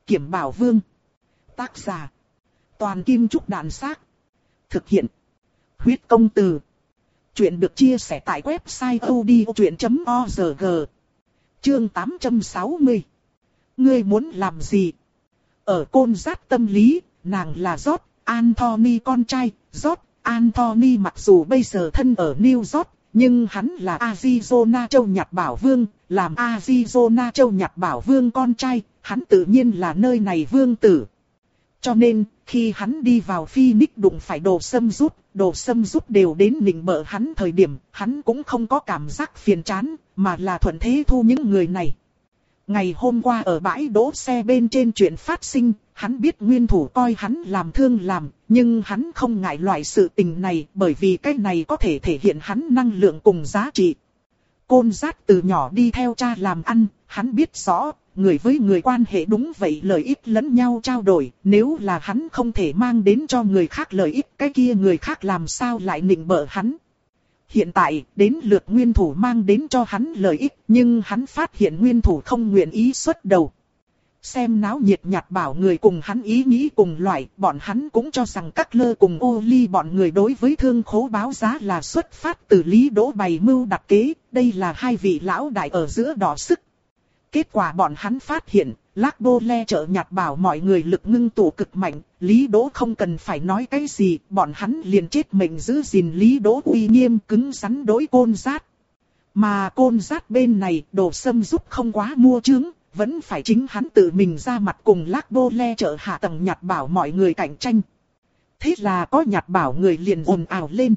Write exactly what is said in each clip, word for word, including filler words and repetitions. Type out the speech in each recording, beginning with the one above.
Kiểm Bảo Vương. Tác giả. Toàn Kim Trúc Đàn Xác. Thực hiện. Huyết Công Từ. Chuyện được chia sẻ tại website odchuyện chấm org. Chương tám trăm sáu mươi. Ngươi muốn làm gì? Ở Côn Giác tâm lý, nàng là George Anthony con trai. George Anthony mặc dù bây giờ thân ở New York, nhưng hắn là Arizona Châu Nhật Bảo Vương. Làm Arizona Châu Nhật Bảo Vương con trai, hắn tự nhiên là nơi này vương tử. Cho nên, khi hắn đi vào Phoenix đụng phải Đồ Sâm Rút, Đồ Sâm Rút đều đến nịnh bợ hắn thời điểm, hắn cũng không có cảm giác phiền chán, mà là thuận thế thu những người này. Ngày hôm qua ở bãi đỗ xe bên trên chuyện phát sinh, hắn biết nguyên thủ coi hắn làm thương làm, nhưng hắn không ngại loại sự tình này bởi vì cái này có thể thể hiện hắn năng lượng cùng giá trị. Côn Giác từ nhỏ đi theo cha làm ăn, hắn biết rõ, người với người quan hệ đúng vậy lợi ích lẫn nhau trao đổi, nếu là hắn không thể mang đến cho người khác lợi ích, cái kia người khác làm sao lại nịnh bợ hắn. Hiện tại, đến lượt nguyên thủ mang đến cho hắn lợi ích, nhưng hắn phát hiện nguyên thủ không nguyện ý xuất đầu. Xem náo nhiệt Nhật Bảo người cùng hắn ý nghĩ cùng loại, bọn hắn cũng cho rằng các lơ cùng ô ly bọn người đối với thương khố báo giá là xuất phát từ Lý Đỗ bày mưu đặt kế, đây là hai vị lão đại ở giữa đỏ sức. Kết quả bọn hắn phát hiện, Lác Bô Le trợ Nhật Bảo mọi người lực ngưng tụ cực mạnh, Lý Đỗ không cần phải nói cái gì, bọn hắn liền chết mệnh giữ gìn Lý Đỗ uy nghiêm cứng rắn đối Côn Giác. Mà Côn Giác bên này, Đồ Sâm giúp không quá mua trướng, vẫn phải chính hắn tự mình ra mặt cùng Lác Bô Le trợ hạ tầng Nhật Bảo mọi người cạnh tranh. Thế là có Nhật Bảo người liền ồn ào lên.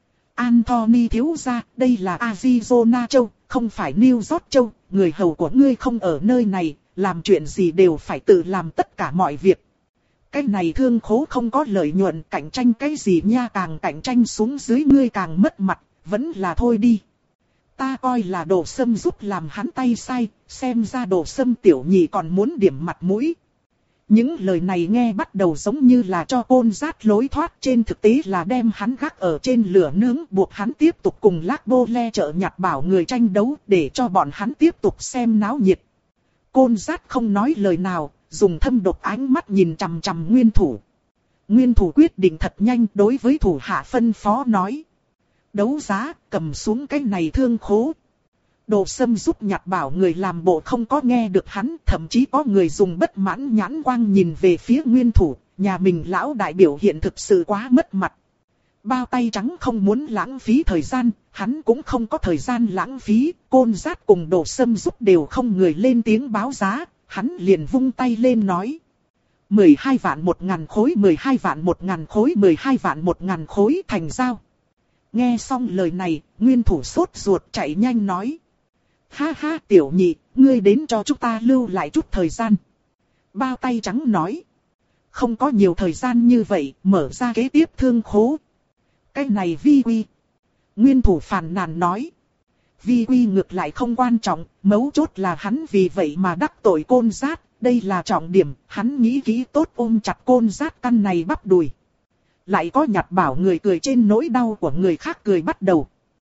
Anthony thiếu gia, đây là Arizona Châu, không phải New York Châu, người hầu của ngươi không ở nơi này, làm chuyện gì đều phải tự làm tất cả mọi việc. Cái này thương khố không có lợi nhuận, cạnh tranh cái gì nha, càng cạnh tranh xuống dưới ngươi càng mất mặt, vẫn là thôi đi. Ta coi là Đồ Sâm giúp làm hắn tay sai, xem ra Đồ Sâm tiểu nhị còn muốn điểm mặt mũi. Những lời này nghe bắt đầu giống như là cho Côn Giác lối thoát, trên thực tế là đem hắn gác ở trên lửa nướng, buộc hắn tiếp tục cùng Lác Bô Le trợ Nhật Bảo người tranh đấu, để cho bọn hắn tiếp tục xem náo nhiệt. Côn Giác không nói lời nào, dùng thâm độc ánh mắt nhìn chằm chằm nguyên thủ. Nguyên thủ quyết định thật nhanh, đối với thủ hạ phân phó nói. Đấu giá, cầm xuống cái này thương khố. Đồ Sâm giúp Nhật Bảo người làm bộ không có nghe được hắn, thậm chí có người dùng bất mãn nhãn quang nhìn về phía nguyên thủ, nhà mình lão đại biểu hiện thực sự quá mất mặt. Bao tay trắng không muốn lãng phí thời gian, hắn cũng không có thời gian lãng phí, Côn Giác cùng Đồ Sâm giúp đều không người lên tiếng báo giá, hắn liền vung tay lên nói. mười hai vạn một ngàn khối, mười hai vạn một ngàn khối, mười hai vạn một ngàn khối thành giao. Nghe xong lời này, nguyên thủ sốt ruột chạy nhanh nói. Ha ha tiểu nhị, ngươi đến cho chúng ta lưu lại chút thời gian. Bao tay trắng nói. Không có nhiều thời gian như vậy, mở ra kế tiếp thương khố. Cái này vi quy. Nguyên thủ phàn nàn nói. Vi quy ngược lại không quan trọng, mấu chốt là hắn vì vậy mà đắc tội Côn Giác. Đây là trọng điểm, hắn nghĩ kỹ tốt ôm chặt Côn Giác căn này bắp đùi. Lại có Nhật Bảo người cười trên nỗi đau của người khác cười bắt đầu.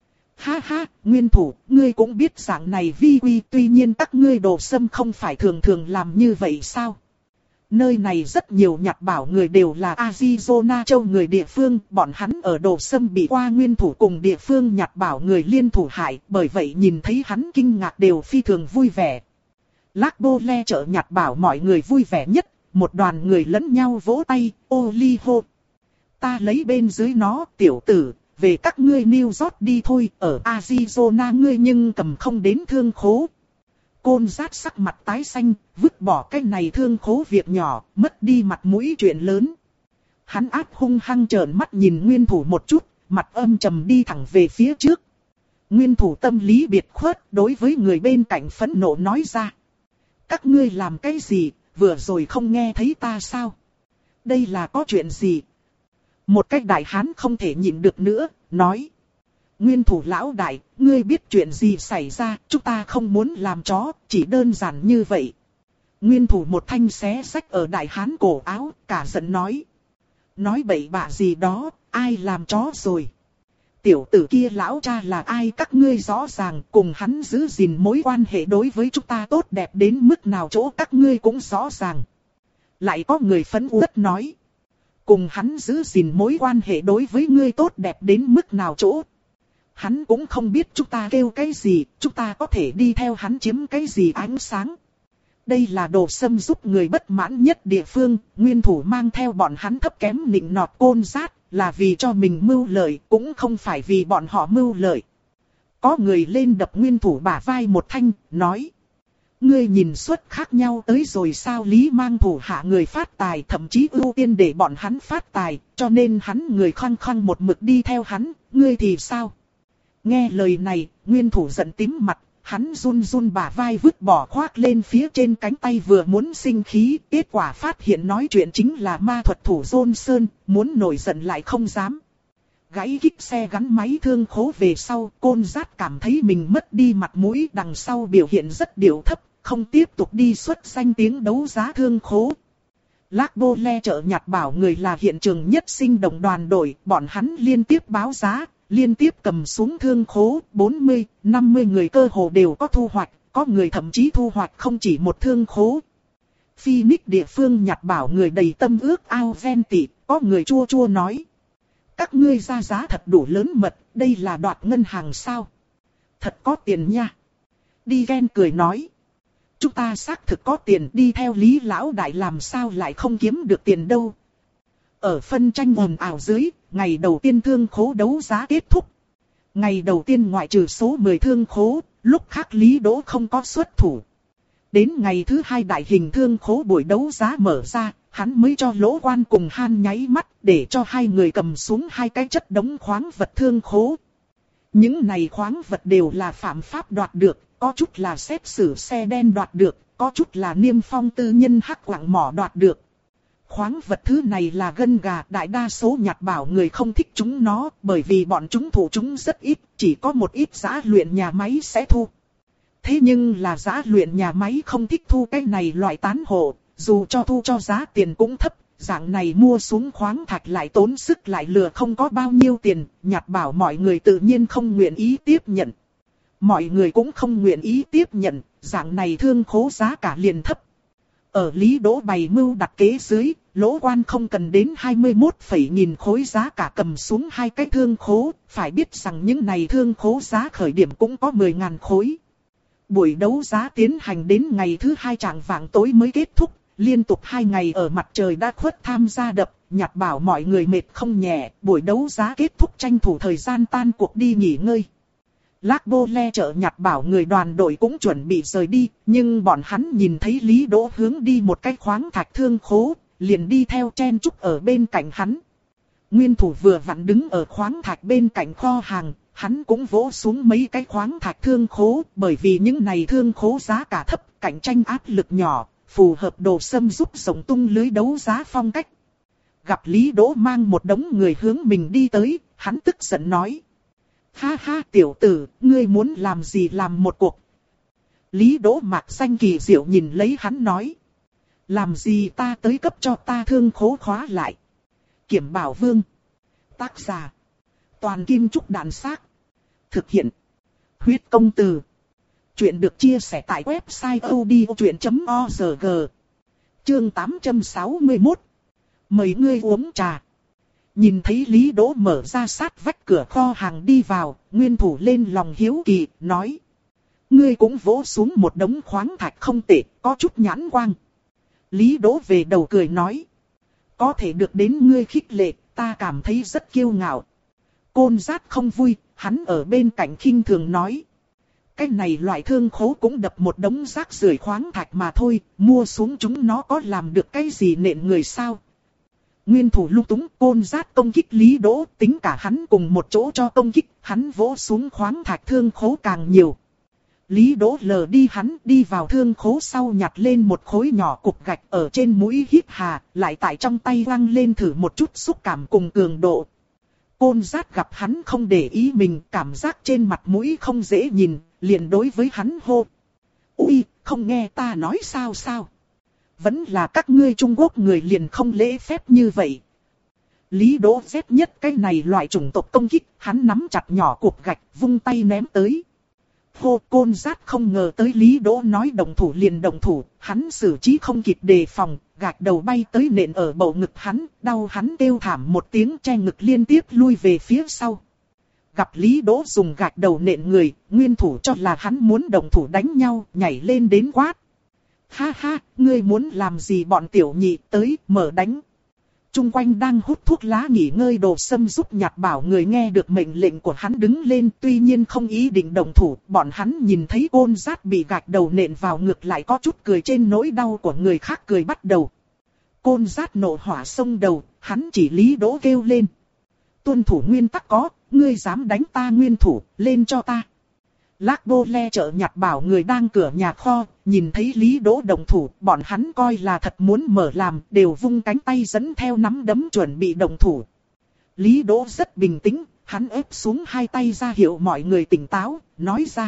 Ha ha, nguyên thủ, ngươi cũng biết dạng này vi quy, tuy nhiên các ngươi Đồ Sâm không phải thường thường làm như vậy sao? Nơi này rất nhiều Nhật Bảo người đều là Arizona Châu người địa phương, bọn hắn ở Đồ Sâm bị qua nguyên thủ cùng địa phương Nhật Bảo người liên thủ hại, bởi vậy nhìn thấy hắn kinh ngạc đều phi thường vui vẻ. Lác Bô Le trợ Nhật Bảo mọi người vui vẻ nhất, một đoàn người lẫn nhau vỗ tay, ô ly hô. Ta lấy bên dưới nó, tiểu tử. Về các ngươi New York đi thôi, ở Arizona ngươi nhưng cầm không đến thương khố. Côn Giác sắc mặt tái xanh, vứt bỏ cái này thương khố việc nhỏ, mất đi mặt mũi chuyện lớn. Hắn ác hung hăng trợn mắt nhìn nguyên thủ một chút, mặt âm trầm đi thẳng về phía trước. Nguyên thủ tâm lý biệt khuất, đối với người bên cạnh phẫn nộ nói ra. Các ngươi làm cái gì, vừa rồi không nghe thấy ta sao? Đây là có chuyện gì? Một cách đại hán không thể nhịn được nữa, nói. Nguyên thủ lão đại, ngươi biết chuyện gì xảy ra, chúng ta không muốn làm chó, chỉ đơn giản như vậy. Nguyên thủ một thanh xé xách ở đại hán cổ áo, cả giận nói. Nói bậy bạ gì đó, ai làm chó rồi? Tiểu tử kia lão cha là ai các ngươi rõ ràng, cùng hắn giữ gìn mối quan hệ đối với chúng ta tốt đẹp đến mức nào chỗ các ngươi cũng rõ ràng. Lại có người phẫn uất nói. Cùng hắn giữ gìn mối quan hệ đối với ngươi tốt đẹp đến mức nào chỗ. Hắn cũng không biết chúng ta kêu cái gì, chúng ta có thể đi theo hắn chiếm cái gì ánh sáng. Đây là Đồ Sâm giúp người bất mãn nhất địa phương, nguyên thủ mang theo bọn hắn thấp kém nịnh nọt Côn Dát, là vì cho mình mưu lợi, cũng không phải vì bọn họ mưu lợi. Có người lên đập nguyên thủ bả vai một thanh, nói. Ngươi nhìn suất khác nhau tới rồi sao, Lý Mang thủ hạ người phát tài, thậm chí ưu tiên để bọn hắn phát tài, cho nên hắn người khăng khăng một mực đi theo hắn, ngươi thì sao? Nghe lời này, nguyên thủ giận tím mặt, hắn run run bả vai vứt bỏ khoác lên phía trên cánh tay vừa muốn sinh khí, kết quả phát hiện nói chuyện chính là ma thuật thủ Johnson, muốn nổi giận lại không dám. Gãy kích xe gắn máy thương khố về sau, Côn Dát cảm thấy mình mất đi mặt mũi, đằng sau biểu hiện rất điệu thấp, không tiếp tục đi xuất danh tiếng đấu giá thương khố. Lác Bô Le chợ nhặt bảo người là hiện trường nhất sinh động đoàn đội, bọn hắn liên tiếp báo giá, liên tiếp cầm xuống thương khố, bốn mươi, năm mươi người cơ hồ đều có thu hoạch, có người thậm chí thu hoạch không chỉ một thương khố. Phoenix địa phương nhặt bảo người đầy tâm ước ao ven tị, có người chua chua nói. Các ngươi ra giá thật đủ lớn mật, đây là đoạt ngân hàng sao? Thật có tiền nha. Đi ghen cười nói. Chúng ta xác thực có tiền, đi theo Lý Lão Đại làm sao lại không kiếm được tiền đâu. Ở phân tranh ồn ào dưới, ngày đầu tiên thương khố đấu giá kết thúc. Ngày đầu tiên ngoại trừ số mười thương khố, lúc khác Lý Đỗ không có xuất thủ. Đến ngày thứ hai đại hình thương khố buổi đấu giá mở ra, hắn mới cho Lỗ Quan cùng Han nháy mắt để cho hai người cầm xuống hai cái chất đống khoáng vật thương khố. Những này khoáng vật đều là phạm pháp đoạt được, có chút là xét xử xe đen đoạt được, có chút là niêm phong tư nhân hắc quặng mỏ đoạt được. Khoáng vật thứ này là gân gà, đại đa số nhặt bảo người không thích chúng nó, bởi vì bọn chúng thủ chúng rất ít, chỉ có một ít giã luyện nhà máy sẽ thu. Thế nhưng là giã luyện nhà máy không thích thu cái này loại tán hộ, dù cho thu cho giá tiền cũng thấp, dạng này mua xuống khoáng thạch lại tốn sức lại lừa không có bao nhiêu tiền, nhặt bảo mọi người tự nhiên không nguyện ý tiếp nhận. Mọi người cũng không nguyện ý tiếp nhận, dạng này thương khố giá cả liền thấp. Ở Lý Đỗ bày mưu đặt kế dưới, Lỗ Quan không cần đến hai mươi mốt phẩy nghìn khối giá cả cầm xuống hai cái thương khố, phải biết rằng những này thương khố giá khởi điểm cũng có mười ngàn khối. Buổi đấu giá tiến hành đến ngày thứ hai chạng vạng tối mới kết thúc, liên tục hai ngày ở mặt trời đã khuất tham gia đập, nhặt bảo mọi người mệt không nhẹ, buổi đấu giá kết thúc tranh thủ thời gian tan cuộc đi nghỉ ngơi. Lác Bô Le chợ nhặt bảo người đoàn đội cũng chuẩn bị rời đi, nhưng bọn hắn nhìn thấy Lý Đỗ hướng đi một cái khoáng thạch thương khố, liền đi theo chen chúc ở bên cạnh hắn. Nguyên thủ vừa vặn đứng ở khoáng thạch bên cạnh kho hàng, hắn cũng vỗ xuống mấy cái khoáng thạch thương khố, bởi vì những này thương khố giá cả thấp, cạnh tranh áp lực nhỏ, phù hợp Đồ Sâm giúp rộng tung lưới đấu giá phong cách. Gặp Lý Đỗ mang một đống người hướng mình đi tới, hắn tức giận nói. Ha ha tiểu tử, ngươi muốn làm gì làm một cuộc. Lý Đỗ mạc xanh kỳ diệu nhìn lấy hắn nói. Làm gì ta tới cấp cho ta thương khố khóa lại. Kiểm Bảo Vương. Tác giả. Toàn Kim Trúc Đàn Xác. Thực hiện. Huyết Công Từ. Chuyện được chia sẻ tại website odchuyện chấm org. Chương tám trăm sáu mươi mốt. Mời ngươi uống trà. Nhìn thấy Lý Đỗ mở ra sát vách cửa kho hàng đi vào, nguyên thủ lên lòng hiếu kỳ, nói. Ngươi cũng vỗ xuống một đống khoáng thạch không tệ, có chút nhãn quang. Lý Đỗ về đầu cười nói. Có thể được đến ngươi khích lệ, ta cảm thấy rất kiêu ngạo. Côn Dát không vui, hắn ở bên cạnh khinh thường nói. Cái này loại thương khố cũng đập một đống rác rưởi khoáng thạch mà thôi, mua xuống chúng nó có làm được cái gì nện người sao? Nguyên thủ lung túng, Côn Dát công kích Lý Đỗ, tính cả hắn cùng một chỗ cho công kích, hắn vỗ xuống khoáng thạch thương khố càng nhiều. Lý Đỗ lờ đi hắn, đi vào thương khố sau nhặt lên một khối nhỏ cục gạch ở trên mũi hít hà, lại tại trong tay quăng lên thử một chút xúc cảm cùng cường độ. Côn Dát gặp hắn không để ý mình, cảm giác trên mặt mũi không dễ nhìn, liền đối với hắn hô. Ui, không nghe ta nói sao sao? Vẫn là các ngươi Trung Quốc người liền không lễ phép như vậy. Lý Đỗ ghét nhất cái này loại chủng tộc công kích, hắn nắm chặt nhỏ cục gạch, vung tay ném tới. Hô, Côn Dát không ngờ tới Lý Đỗ nói động thủ liền động thủ, hắn xử trí không kịp đề phòng, gạch đầu bay tới nện ở bầu ngực hắn, đau hắn kêu thảm một tiếng, che ngực liên tiếp lui về phía sau. Gặp Lý Đỗ dùng gạch đầu nện người, nguyên thủ cho là hắn muốn động thủ đánh nhau, nhảy lên đến quát. Ha ha, ngươi muốn làm gì bọn tiểu nhị, tới, mở đánh. Trung quanh đang hút thuốc lá nghỉ ngơi Đồ Sâm giúp Nhạt Bảo người nghe được mệnh lệnh của hắn đứng lên, tuy nhiên không ý định động thủ. Bọn hắn nhìn thấy Côn Dát bị gạch đầu nện vào ngực lại có chút cười trên nỗi đau của người khác cười bắt đầu. Côn Dát nộ hỏa xông đầu, hắn chỉ Lý Đỗ kêu lên. Tuân thủ nguyên tắc có, ngươi dám đánh ta nguyên thủ, lên cho ta. Lác Đô Le chợ Nhạt Bảo người đang cửa nhà kho, nhìn thấy Lý Đỗ động thủ, bọn hắn coi là thật muốn mở làm, đều vung cánh tay dẫn theo nắm đấm chuẩn bị động thủ. Lý Đỗ rất bình tĩnh, hắn ép xuống hai tay ra hiệu mọi người tỉnh táo, nói ra.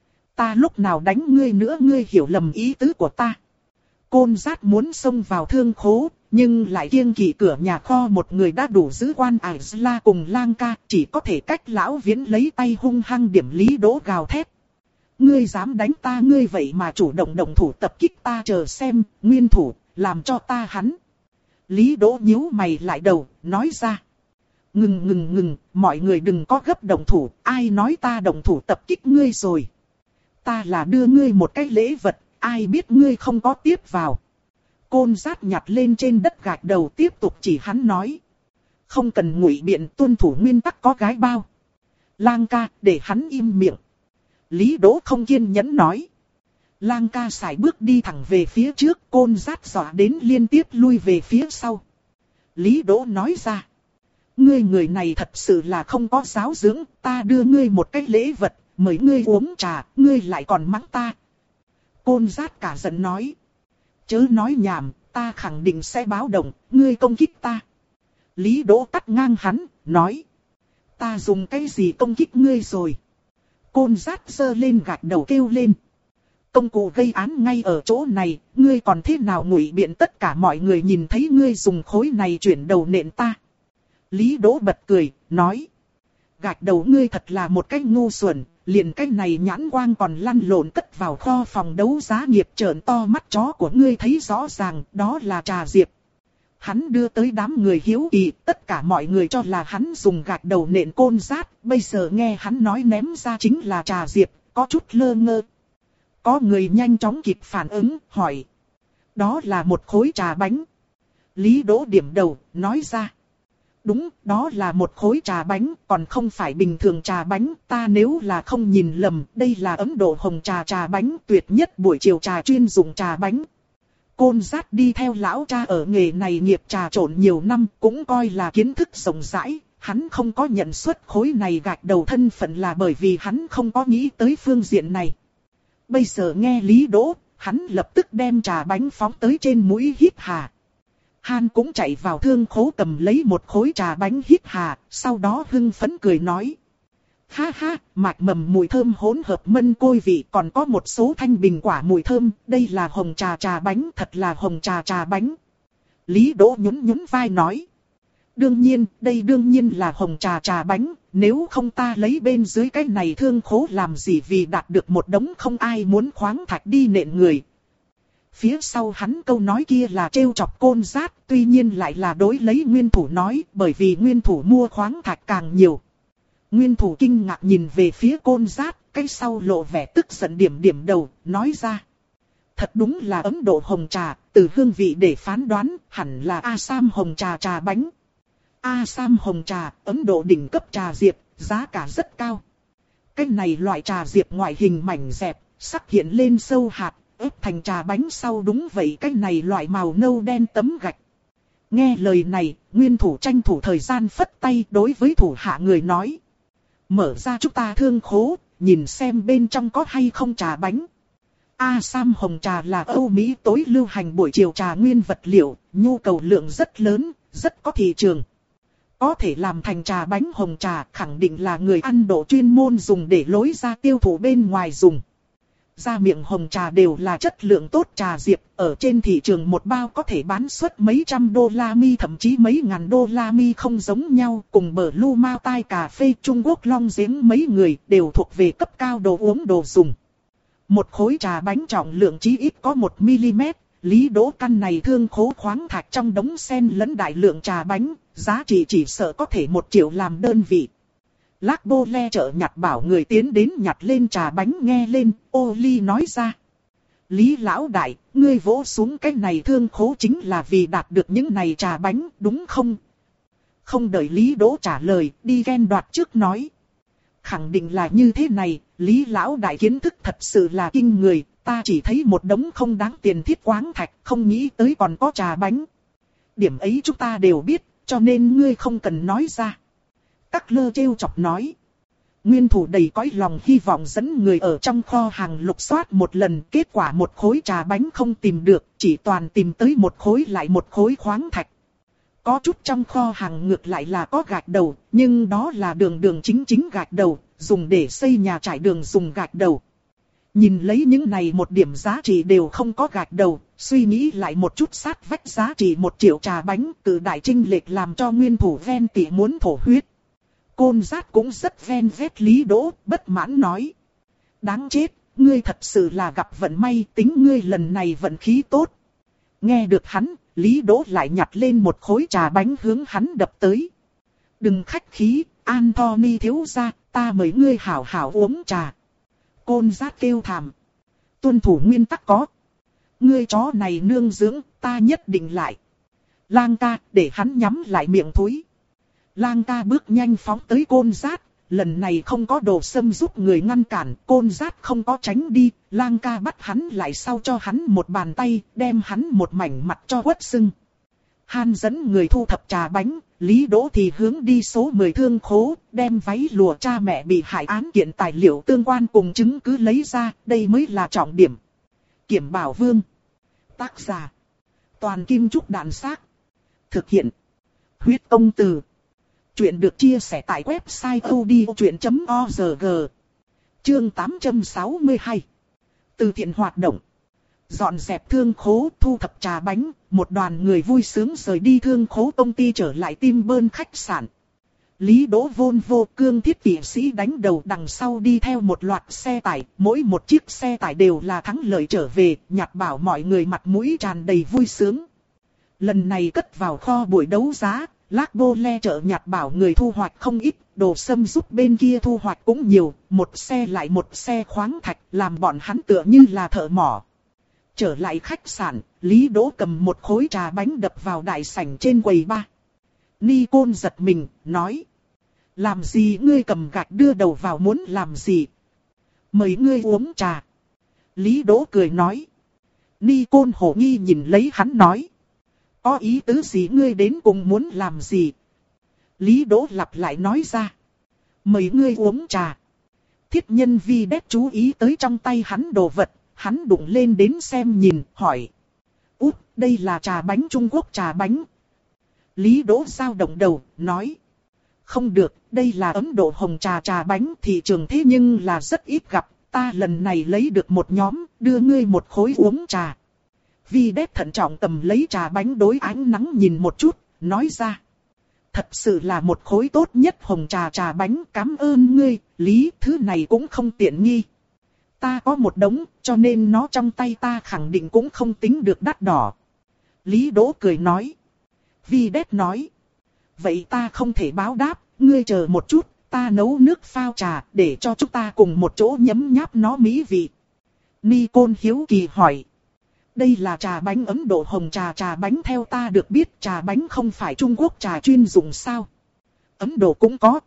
Ta lúc nào đánh ngươi nữa, ngươi hiểu lầm ý tứ của ta. Côn Dát muốn xông vào thương khố, nhưng lại kiêng kỵ cửa nhà kho một người đã đủ giữ quan ải la cùng Lang Ca, chỉ có thể cách lão Viễn lấy tay hung hăng điểm Lý Đỗ gào thét. Ngươi dám đánh ta, ngươi vậy mà chủ động động thủ tập kích ta, chờ xem, nguyên thủ, làm cho ta hắn. Lý Đỗ nhíu mày lại đầu, nói ra. Ngừng ngừng ngừng, mọi người đừng có gấp động thủ, ai nói ta động thủ tập kích ngươi rồi. Ta là đưa ngươi một cái lễ vật, ai biết ngươi không có tiếp vào. Côn Dát nhặt lên trên đất gạch đầu tiếp tục chỉ hắn nói. Không cần ngụy biện, tuân thủ nguyên tắc có gái bao. Lang Ca, để hắn im miệng. Lý Đỗ không kiên nhẫn nói. Lang Ca sải bước đi thẳng về phía trước, Côn Dát dọa đến liên tiếp lui về phía sau. Lý Đỗ nói ra. Ngươi người này thật sự là không có giáo dưỡng, ta đưa ngươi một cái lễ vật, mời ngươi uống trà, ngươi lại còn mắng ta. Côn Dát cả giận nói. Chớ nói nhảm, ta khẳng định sẽ báo động, ngươi công kích ta. Lý Đỗ cắt ngang hắn, nói. Ta dùng cái gì công kích ngươi rồi? Côn Dát giơ lên gạch đầu kêu lên. Công cụ gây án ngay ở chỗ này, ngươi còn thế nào ngụy biện, tất cả mọi người nhìn thấy ngươi dùng khối này chuyển đầu nện ta. Lý Đỗ bật cười, nói. Gạch đầu ngươi thật là một cái ngu xuẩn, liền cái này nhãn quang còn lăn lộn cất vào kho phòng đấu giá nghiệp, trợn to mắt chó của ngươi thấy rõ ràng, đó là trà diệp. Hắn đưa tới đám người hiếu kỳ, tất cả mọi người cho là hắn dùng gạch đầu nện Côn Dát, bây giờ nghe hắn nói ném ra chính là trà diệp, có chút lơ ngơ. Có người nhanh chóng kịp phản ứng, hỏi. Đó là một khối trà bánh. Lý Đỗ điểm đầu, nói ra. Đúng, đó là một khối trà bánh, còn không phải bình thường trà bánh, ta nếu là không nhìn lầm, đây là Ấn Độ hồng trà trà bánh, tuyệt nhất buổi chiều trà chuyên dụng trà bánh. Côn Dát đi theo lão cha ở nghề này nghiệp trà trộn nhiều năm, cũng coi là kiến thức rộng rãi, hắn không có nhận xuất khối này gạch đầu thân phận là bởi vì hắn không có nghĩ tới phương diện này. Bây giờ nghe Lý Đỗ, hắn lập tức đem trà bánh phóng tới trên mũi hít hà. Han cũng chạy vào thương khố cầm lấy một khối trà bánh hít hà, sau đó hưng phấn cười nói. Ha ha, mạch mầm mùi thơm hỗn hợp mân côi vị, còn có một số thanh bình quả mùi thơm, đây là hồng trà trà bánh, thật là hồng trà trà bánh. Lý Đỗ nhún nhún vai nói. Đương nhiên, đây đương nhiên là hồng trà trà bánh, nếu không ta lấy bên dưới cái này thương khố làm gì, vì đạt được một đống không ai muốn khoáng thạch đi nện người. Phía sau hắn câu nói kia là trêu chọc Côn Dát, tuy nhiên lại là đối lấy nguyên thủ nói, bởi vì nguyên thủ mua khoáng thạch càng nhiều. Nguyên thủ kinh ngạc nhìn về phía Côn Dát, cái sau lộ vẻ tức giận điểm điểm đầu, nói ra. Thật đúng là Ấn Độ hồng trà, từ hương vị để phán đoán, hẳn là Assam hồng trà trà bánh. Assam hồng trà, Ấn Độ đỉnh cấp trà diệp, giá cả rất cao. Cái này loại trà diệp ngoại hình mảnh dẹp, sắc hiện lên sâu hạt, ép thành trà bánh sau đúng vậy, cái này loại màu nâu đen tấm gạch. Nghe lời này, nguyên thủ tranh thủ thời gian phất tay đối với thủ hạ người nói. Mở ra chúng ta thương khố, nhìn xem bên trong có hay không trà bánh. Assam hồng trà là Âu Mỹ tối lưu hành buổi chiều trà nguyên vật liệu, nhu cầu lượng rất lớn, rất có thị trường. Có thể làm thành trà bánh hồng trà, khẳng định là người Ấn Độ chuyên môn dùng để lối ra tiêu thụ bên ngoài dùng. Ra miệng hồng trà đều là chất lượng tốt trà diệp, ở trên thị trường một bao có thể bán suất mấy trăm đô la mi thậm chí mấy ngàn đô la mi không giống nhau, cùng bờ Blue Mao Tai cà phê Trung Quốc long giếng mấy người đều thuộc về cấp cao đồ uống đồ dùng. Một khối trà bánh trọng lượng chí ít có một mi li mét, Lý Đỗ căn này thương khố khoáng thạch trong đống sen lẫn đại lượng trà bánh, giá trị chỉ sợ có thể một triệu làm đơn vị. Lác Bô Le chợ nhặt bảo người tiến đến nhặt lên trà bánh nghe lên, ô ly nói ra. Lý lão đại, ngươi vỗ xuống cái này thương khố chính là vì đạt được những này trà bánh, đúng không? Không đợi Lý Đỗ trả lời, đi ghen đoạt trước nói. Khẳng định là như thế này, Lý lão đại kiến thức thật sự là kinh người, ta chỉ thấy một đống không đáng tiền thiết khoáng thạch, không nghĩ tới còn có trà bánh. Điểm ấy chúng ta đều biết, cho nên ngươi không cần nói ra. Các lơ trêu chọc nói. Nguyên thủ đầy cõi lòng hy vọng dẫn người ở trong kho hàng lục soát một lần, kết quả một khối trà bánh không tìm được, chỉ toàn tìm tới một khối lại một khối khoáng thạch. Có chút trong kho hàng ngược lại là có gạch đầu, nhưng đó là đường đường chính chính gạch đầu, dùng để xây nhà trải đường dùng gạch đầu. Nhìn lấy những này một điểm giá trị đều không có gạch đầu, suy nghĩ lại một chút sát vách giá trị một triệu trà bánh, từ đại trinh lệch làm cho nguyên thủ ven tỉ muốn thổ huyết. Côn Dát cũng rất ven vét Lý Đỗ, bất mãn nói. Đáng chết, ngươi thật sự là gặp vận may, tính ngươi lần này vận khí tốt. Nghe được hắn, Lý Đỗ lại nhặt lên một khối trà bánh hướng hắn đập tới. Đừng khách khí, Anthony thiếu gia, ta mời ngươi hảo hảo uống trà. Côn Dát kêu thảm. Tuân thủ nguyên tắc có. Ngươi chó này nương dưỡng, ta nhất định lại. Lang ca, để hắn nhắm lại miệng thúi. Lang ca bước nhanh phóng tới Côn Dát, lần này không có đồ sâm giúp người ngăn cản, Côn Dát không có tránh đi, Lang ca bắt hắn lại sau cho hắn một bàn tay, đem hắn một mảnh mặt cho quất sưng. Han dẫn người thu thập trà bánh, Lý Đỗ thì hướng đi số mười thương khố, đem váy lụa cha mẹ bị hại án kiện tài liệu tương quan cùng chứng cứ lấy ra, đây mới là trọng điểm. Kiểm Bảo Vương. Tác giả. Toàn Kim Trúc Đạn Xác. Thực hiện. Huyết Công Từ. Chuyện được chia sẻ tại website odchuyện chấm org. Chương tám trăm sáu mươi hai. Từ thiện hoạt động. Dọn dẹp thương khố, thu thập trà bánh, một đoàn người vui sướng rời đi thương khố công ty trở lại Tim Bơn khách sạn. Lý Đỗ Volvo cương thiết kỵ sĩ đánh đầu đằng sau đi theo một loạt xe tải, mỗi một chiếc xe tải đều là thắng lợi trở về, nhặt bảo mọi người mặt mũi tràn đầy vui sướng. Lần này cất vào kho buổi đấu giá, Lác Bô Le chợ nhặt bảo người thu hoạch không ít, đồ sâm giúp bên kia thu hoạch cũng nhiều, một xe lại một xe khoáng thạch làm bọn hắn tựa như là thợ mỏ. Trở lại khách sạn, Lý Đỗ cầm một khối trà bánh đập vào đại sảnh trên quầy ba. Ni Côn giật mình, nói. Làm gì ngươi cầm gạch đưa đầu vào muốn làm gì? Mời ngươi uống trà. Lý Đỗ cười nói. Ni Côn hổ nghi nhìn lấy hắn nói. Có ý tứ gì ngươi đến cùng muốn làm gì? Lý Đỗ lặp lại nói ra. Mời ngươi uống trà. Thiết nhân Vi đét chú ý tới trong tay hắn đồ vật. Hắn đụng lên đến xem nhìn, hỏi. Út, đây là trà bánh Trung Quốc trà bánh. Lý Đỗ dao động đầu, nói. Không được, đây là Ấn Độ hồng trà trà bánh, thị trường thế nhưng là rất ít gặp. Ta lần này lấy được một nhóm, đưa ngươi một khối uống trà. Vi đét thận trọng cầm lấy trà bánh đối ánh nắng nhìn một chút, nói ra. Thật sự là một khối tốt nhất hồng trà trà bánh, cảm ơn ngươi, Lý, thứ này cũng không tiện nghi. Ta có một đống, cho nên nó trong tay ta khẳng định cũng không tính được đắt đỏ. Lý Đỗ cười nói. Vi đét nói. Vậy ta không thể báo đáp, ngươi chờ một chút, ta nấu nước phao trà để cho chúng ta cùng một chỗ nhấm nháp nó mỹ vị. Ni Côn hiếu kỳ hỏi. Đây là trà bánh Ấn Độ hồng trà trà bánh theo ta được biết trà bánh không phải Trung Quốc trà chuyên dụng sao? Ấn Độ cũng có.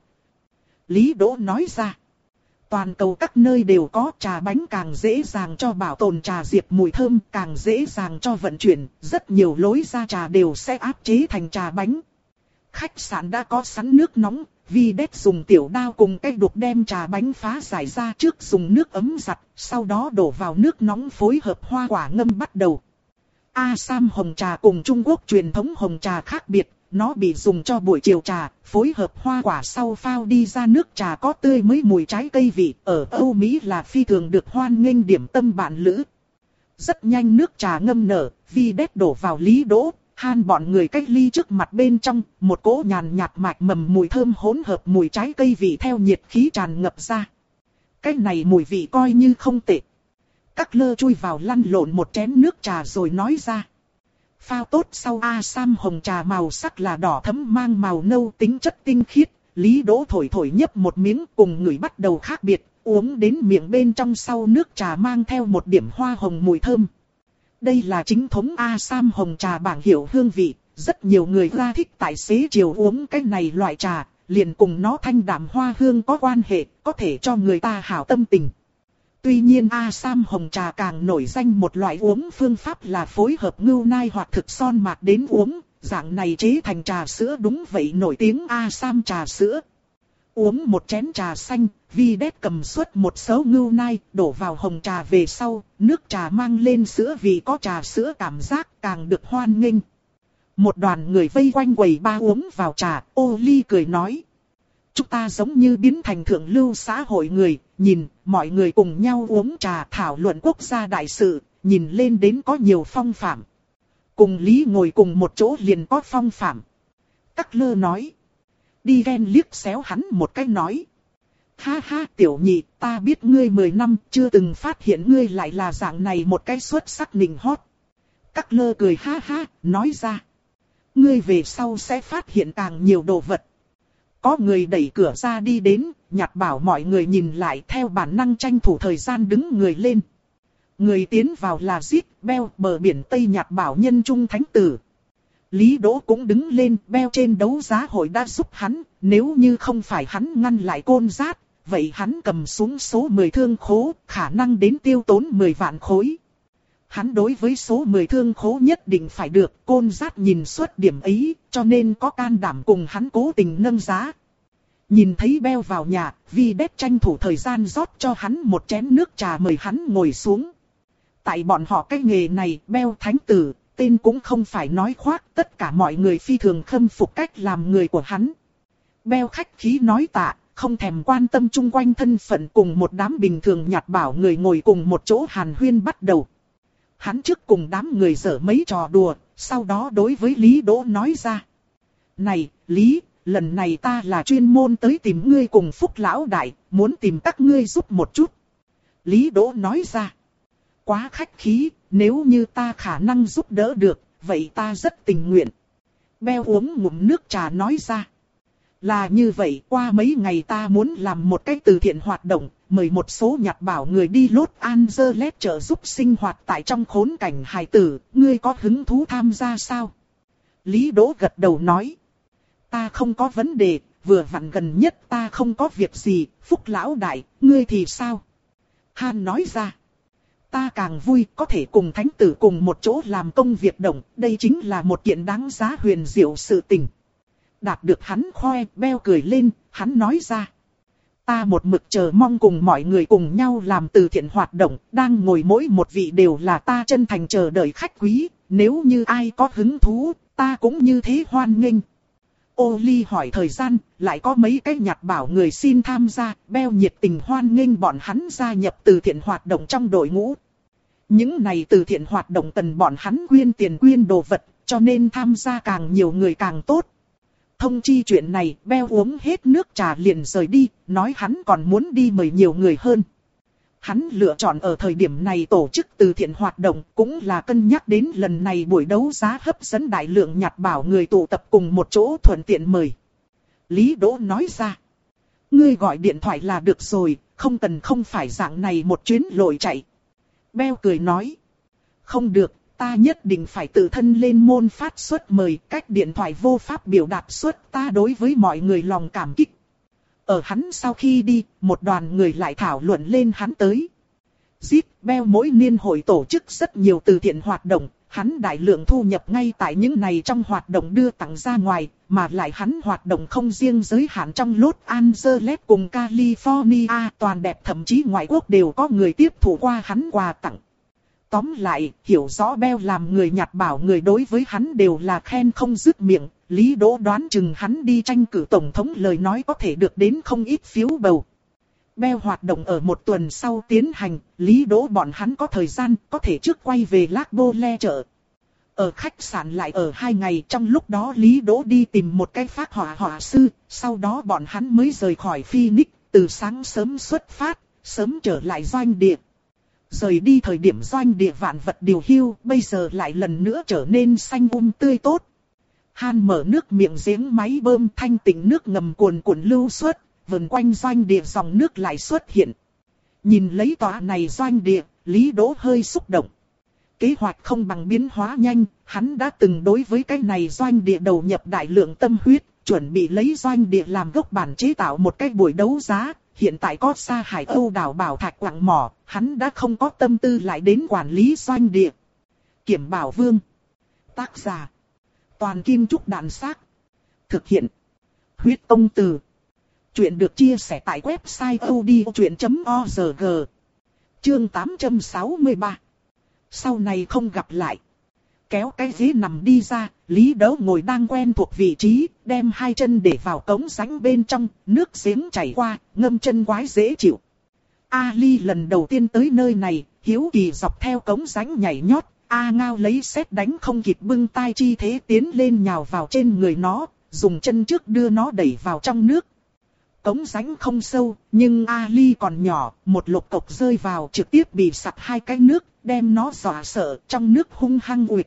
Lý Đỗ nói ra. Toàn cầu các nơi đều có, trà bánh càng dễ dàng cho bảo tồn trà diệp mùi thơm, càng dễ dàng cho vận chuyển, rất nhiều lối ra trà đều sẽ áp chế thành trà bánh. Khách sạn đã có sẵn nước nóng, Vi đét dùng tiểu đao cùng cái đục đem trà bánh phá giải ra trước dùng nước ấm giặt, sau đó đổ vào nước nóng phối hợp hoa quả ngâm bắt đầu. Assam hồng trà cùng Trung Quốc truyền thống hồng trà khác biệt. Nó bị dùng cho buổi chiều trà, phối hợp hoa quả sau phao đi ra nước trà có tươi mới mùi trái cây vị, ở Âu Mỹ là phi thường được hoan nghênh điểm tâm bạn lữ. Rất nhanh nước trà ngâm nở, Vi đét đổ vào Lý Đỗ, Han bọn người cách ly trước mặt bên trong, một cỗ nhàn nhạt mạch mầm mùi thơm hỗn hợp mùi trái cây vị theo nhiệt khí tràn ngập ra. Cái này mùi vị coi như không tệ. Các lơ chui vào lăn lộn một chén nước trà rồi nói ra. Phao tốt sau A Sam hồng trà màu sắc là đỏ thẫm mang màu nâu tính chất tinh khiết. Lý Đỗ thổi thổi nhấp một miếng cùng người bắt đầu khác biệt. Uống đến miệng bên trong sau nước trà mang theo một điểm hoa hồng mùi thơm. Đây là chính thống A Sam hồng trà bảng hiệu hương vị. Rất nhiều người ra thích tại xế chiều uống cái này loại trà. Liền cùng nó thanh đạm hoa hương có quan hệ, có thể cho người ta hảo tâm tình. Tuy nhiên A Sam hồng trà càng nổi danh một loại uống phương pháp là phối hợp ngưu nai hoặc thực son mạc đến uống. Dạng này chế thành trà sữa đúng vậy nổi tiếng A Sam trà sữa. Uống một chén trà xanh, Vi Đét cầm suất một số ngưu nai, đổ vào hồng trà về sau, nước trà mang lên sữa vì có trà sữa cảm giác càng được hoan nghênh. Một đoàn người vây quanh quầy ba uống vào trà, Ô Ly cười nói. Chúng ta giống như biến thành thượng lưu xã hội người, nhìn, mọi người cùng nhau uống trà thảo luận quốc gia đại sự, nhìn lên đến có nhiều phong phạm. Cùng Lý ngồi cùng một chỗ liền có phong phạm. Tắc Lơ nói. Đi ghen liếc xéo hắn một cái nói. Ha ha tiểu nhị, ta biết ngươi mười năm, chưa từng phát hiện ngươi lại là dạng này một cái xuất sắc nịnh hót. Tắc Lơ cười ha ha, nói ra. Ngươi về sau sẽ phát hiện càng nhiều đồ vật. Có người đẩy cửa ra đi đến, Nhạt bảo mọi người nhìn lại theo bản năng tranh thủ thời gian đứng người lên. Người tiến vào là Zip, Beo, bờ biển Tây Nhạt bảo nhân trung thánh tử. Lý Đỗ cũng đứng lên, Beo trên đấu giá hội đã giúp hắn, nếu như không phải hắn ngăn lại Côn Giát, vậy hắn cầm xuống số mười thương khố, khả năng đến tiêu tốn mười vạn khối. Hắn đối với số mười thương khố nhất định phải được, Côn Giát nhìn suốt điểm ấy, cho nên có can đảm cùng hắn cố tình nâng giá. Nhìn thấy Beo vào nhà, Vi Đét tranh thủ thời gian rót cho hắn một chén nước trà mời hắn ngồi xuống. Tại bọn họ cái nghề này, Beo thánh tử, tên cũng không phải nói khoác, tất cả mọi người phi thường khâm phục cách làm người của hắn. Beo khách khí nói tạ, không thèm quan tâm chung quanh thân phận cùng một đám bình thường Nhạt bảo người ngồi cùng một chỗ hàn huyên bắt đầu. Hắn trước cùng đám người dở mấy trò đùa, sau đó đối với Lý Đỗ nói ra. Này, Lý, lần này ta là chuyên môn tới tìm ngươi cùng Phúc Lão Đại, muốn tìm các ngươi giúp một chút. Lý Đỗ nói ra. Quá khách khí, nếu như ta khả năng giúp đỡ được, vậy ta rất tình nguyện. Beo uống ngụm nước trà nói ra. Là như vậy, qua mấy ngày ta muốn làm một cái từ thiện hoạt động, mời một số Nhạt bảo người đi Los Angeles trợ giúp sinh hoạt tại trong khốn cảnh hài tử, ngươi có hứng thú tham gia sao? Lý Đỗ gật đầu nói. Ta không có vấn đề, vừa vặn gần nhất ta không có việc gì, Phúc Lão Đại, ngươi thì sao? Han nói ra. Ta càng vui có thể cùng thánh tử cùng một chỗ làm công việc động, đây chính là một kiện đáng giá huyền diệu sự tình. Đạt được hắn khoe, Beo cười lên, hắn nói ra. Ta một mực chờ mong cùng mọi người cùng nhau làm từ thiện hoạt động, đang ngồi mỗi một vị đều là ta chân thành chờ đợi khách quý, nếu như ai có hứng thú, ta cũng như thế hoan nghênh. Ô Ly hỏi thời gian, lại có mấy cái Nhạt bảo người xin tham gia, Beo nhiệt tình hoan nghênh bọn hắn gia nhập từ thiện hoạt động trong đội ngũ. Những này từ thiện hoạt động cần bọn hắn quyên tiền quyên đồ vật, cho nên tham gia càng nhiều người càng tốt. Thông chi chuyện này, Beo uống hết nước trà liền rời đi, nói hắn còn muốn đi mời nhiều người hơn. Hắn lựa chọn ở thời điểm này tổ chức từ thiện hoạt động, cũng là cân nhắc đến lần này buổi đấu giá hấp dẫn đại lượng Nhạt bảo người tụ tập cùng một chỗ thuận tiện mời. Lý Đỗ nói ra. Ngươi gọi điện thoại là được rồi, không cần không phải dạng này một chuyến lội chạy. Beo cười nói. Không được, ta nhất định phải tự thân lên môn phát xuất mời, cách điện thoại vô pháp biểu đạt xuất ta đối với mọi người lòng cảm kích. Ở hắn sau khi đi, một đoàn người lại thảo luận lên hắn tới. Zip, Beo mỗi niên hội tổ chức rất nhiều từ thiện hoạt động, hắn đại lượng thu nhập ngay tại những này trong hoạt động đưa tặng ra ngoài, mà lại hắn hoạt động không riêng giới hạn trong Los Angeles cùng California, toàn đẹp thậm chí ngoại quốc đều có người tiếp thụ qua hắn quà tặng. Tóm lại, hiểu rõ Beo làm người Nhạt bảo người đối với hắn đều là khen không dứt miệng, Lý Đỗ đoán chừng hắn đi tranh cử tổng thống lời nói có thể được đến không ít phiếu bầu. Beo hoạt động ở một tuần sau tiến hành, Lý Đỗ bọn hắn có thời gian, có thể trước quay về Lac Bole chợ. Ở khách sạn lại ở hai ngày, trong lúc đó Lý Đỗ đi tìm một cái phác họa họa sư, sau đó bọn hắn mới rời khỏi Phoenix, từ sáng sớm xuất phát, sớm trở lại doanh địa. Rời đi thời điểm doanh địa vạn vật điều hưu, bây giờ lại lần nữa trở nên xanh um tươi tốt. Han mở nước miệng giếng máy bơm, thanh tịnh nước ngầm cuồn cuộn lưu xuất, vần quanh doanh địa dòng nước lại xuất hiện. Nhìn lấy tòa này doanh địa, Lý Đỗ hơi xúc động. Kế hoạch không bằng biến hóa nhanh, hắn đã từng đối với cái này doanh địa đầu nhập đại lượng tâm huyết, chuẩn bị lấy doanh địa làm gốc bản chế tạo một cái buổi đấu giá. Hiện tại có Sa Hải Âu đảo bảo thạch quặng mỏ, hắn đã không có tâm tư lại đến quản lý doanh địa. Kiểm Bảo Vương. Tác giả: Toàn Kim Trúc Đàn Xác. Thực hiện: Huyết Công Từ. Chuyện được chia sẻ tại website odchuyện chấm org. Chương tám trăm sáu mươi ba. Sau này không gặp lại. Kéo cái ghế nằm đi ra, Lý Đỗ ngồi đang quen thuộc vị trí, đem hai chân để vào cống rãnh bên trong, nước giếng chảy qua, ngâm chân quái dễ chịu. Ali lần đầu tiên tới nơi này, hiếu kỳ dọc theo cống rãnh nhảy nhót, A Ngao lấy sét đánh không kịp bưng tay chi thế tiến lên nhào vào trên người nó, dùng chân trước đưa nó đẩy vào trong nước. Cống rãnh không sâu, nhưng Ali còn nhỏ, một lục cộc rơi vào trực tiếp bị sặc hai cái nước, đem nó dọa sợ, trong nước hung hăng uỵt.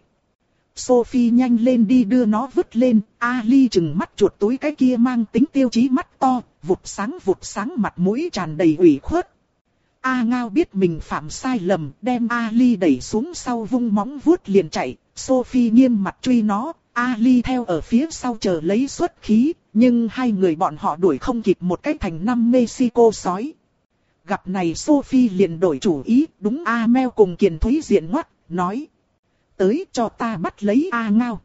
Sophie nhanh lên đi đưa nó vứt lên, Ali chừng mắt chuột túi cái kia mang tính tiêu chí mắt to, vụt sáng vụt sáng mặt mũi tràn đầy ủy khuất. A Ngao biết mình phạm sai lầm, đem Ali đẩy xuống sau vung móng vuốt liền chạy, Sophie nghiêm mặt truy nó, Ali theo ở phía sau chờ lấy xuất khí, nhưng hai người bọn họ đuổi không kịp một cái thành năm Mexico sói. Gặp này Sophie liền đổi chủ ý, đúng A Mel cùng Kiền Thúy diện ngoắt, nói. Tới cho ta bắt lấy A Ngao.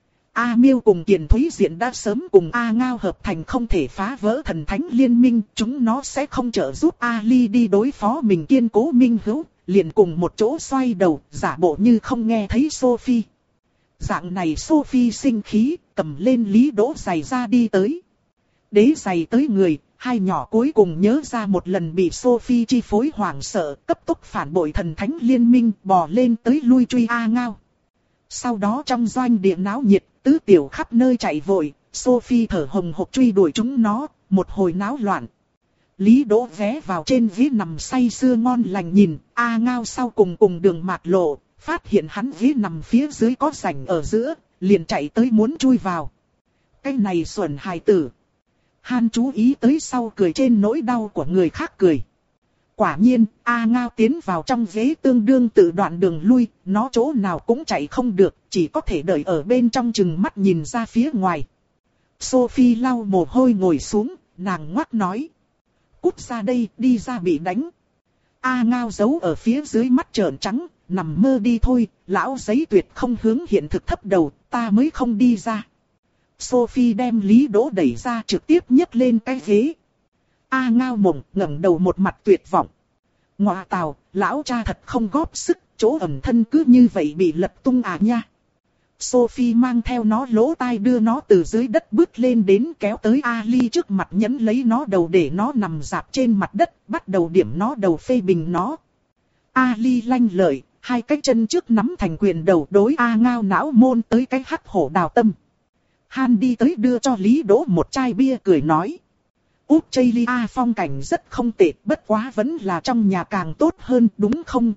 A Miêu cùng Kiền Thúy Diện đã sớm cùng A Ngao hợp thành không thể phá vỡ thần thánh liên minh. Chúng nó sẽ không trợ giúp Ali đi đối phó mình kiên cố minh hữu. Liền cùng một chỗ xoay đầu, giả bộ như không nghe thấy Sophie. Dạng này Sophie sinh khí, cầm lên Lý Đỗ giày ra đi tới. Đế giày tới người, hai nhỏ cuối cùng nhớ ra một lần bị Sophie chi phối hoảng sợ, cấp tốc phản bội thần thánh liên minh, bò lên tới lui truy A Ngao. Sau đó trong doanh địa náo nhiệt, tứ tiểu khắp nơi chạy vội, Sophie thở hồng hộc truy đuổi chúng nó, một hồi náo loạn. Lý Đỗ ghé vào trên ghế nằm say sưa ngon lành nhìn, A Ngao sau cùng cùng đường mạt lộ, phát hiện hắn ghế nằm phía dưới có rãnh ở giữa, liền chạy tới muốn chui vào. Cái này xuẩn hài tử. Han chú ý tới sau cười trên nỗi đau của người khác cười. Quả nhiên, A Ngao tiến vào trong ghế tương đương tự đoạn đường lui, nó chỗ nào cũng chạy không được, chỉ có thể đợi ở bên trong chừng mắt nhìn ra phía ngoài. Sophie lau mồ hôi ngồi xuống, nàng ngoắc nói. Cút ra đây, đi ra bị đánh. A Ngao giấu ở phía dưới mắt trợn trắng, nằm mơ đi thôi, lão giấy tuyệt không hướng hiện thực thấp đầu, ta mới không đi ra. Sophie đem Lý Đỗ đẩy ra trực tiếp nhấc lên cái ghế. A Ngao mộng ngẩng đầu một mặt tuyệt vọng. Ngọa tào, lão cha thật không góp sức, chỗ ẩn thân cứ như vậy bị lật tung à nha. Sophie mang theo nó lỗ tai đưa nó từ dưới đất bước lên đến kéo tới Ali trước mặt nhấn lấy nó đầu để nó nằm dạp trên mặt đất, bắt đầu điểm nó đầu phê bình nó. Ali lanh lợi, hai cái chân trước nắm thành quyền đầu đối A Ngao não môn tới cái hắc hổ đào tâm. Han đi tới đưa cho Lý Đỗ một chai bia cười nói. Australia phong cảnh rất không tệ, bất quá vẫn là trong nhà càng tốt hơn, đúng không?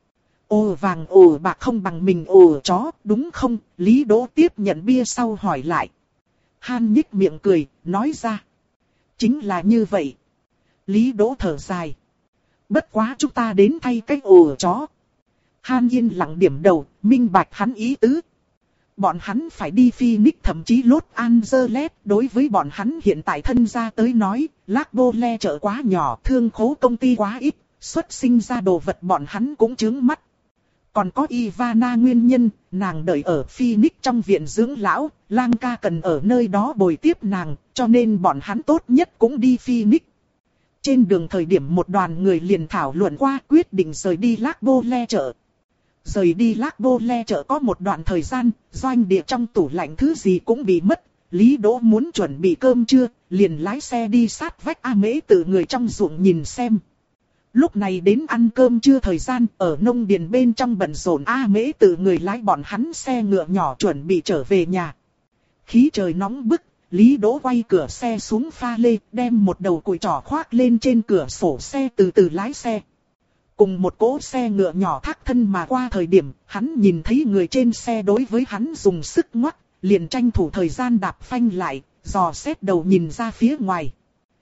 Ồ vàng ồ bạc không bằng mình ồ chó, đúng không? Lý Đỗ tiếp nhận bia sau hỏi lại. Han nhích miệng cười, nói ra. Chính là như vậy. Lý Đỗ thở dài. Bất quá chúng ta đến thay cái ồ chó. Han yên lặng điểm đầu, minh bạch hắn ý tứ. Bọn hắn phải đi Phoenix thậm chí Los Angeles, đối với bọn hắn hiện tại thân gia tới nói, Lac-Bole chợ quá nhỏ, thương khố công ty quá ít, xuất sinh ra đồ vật bọn hắn cũng chướng mắt. Còn có Ivana nguyên nhân, nàng đợi ở Phoenix trong viện dưỡng lão, Lang ca cần ở nơi đó bồi tiếp nàng, cho nên bọn hắn tốt nhất cũng đi Phoenix. Trên đường thời điểm một đoàn người liền thảo luận qua quyết định rời đi Lac-Bole chợ. Rời đi Lac-Bole chợ có một đoạn thời gian, doanh địa trong tủ lạnh thứ gì cũng bị mất. Lý Đỗ muốn chuẩn bị cơm trưa, liền lái xe đi sát vách A Mễ Tự người trong ruộng nhìn xem. Lúc này đến ăn cơm trưa thời gian, ở nông điền bên trong bận rộn A Mễ Tự người lái bọn hắn xe ngựa nhỏ chuẩn bị trở về nhà. Khí trời nóng bức, Lý Đỗ quay cửa xe xuống pha lê, đem một đầu cùi trỏ khoác lên trên cửa sổ xe từ từ lái xe. cùng một cỗ xe ngựa nhỏ thác thân mà qua thời điểm, hắn nhìn thấy người trên xe đối với hắn dùng sức ngoắc, liền tranh thủ thời gian đạp phanh lại, dò xét đầu nhìn ra phía ngoài.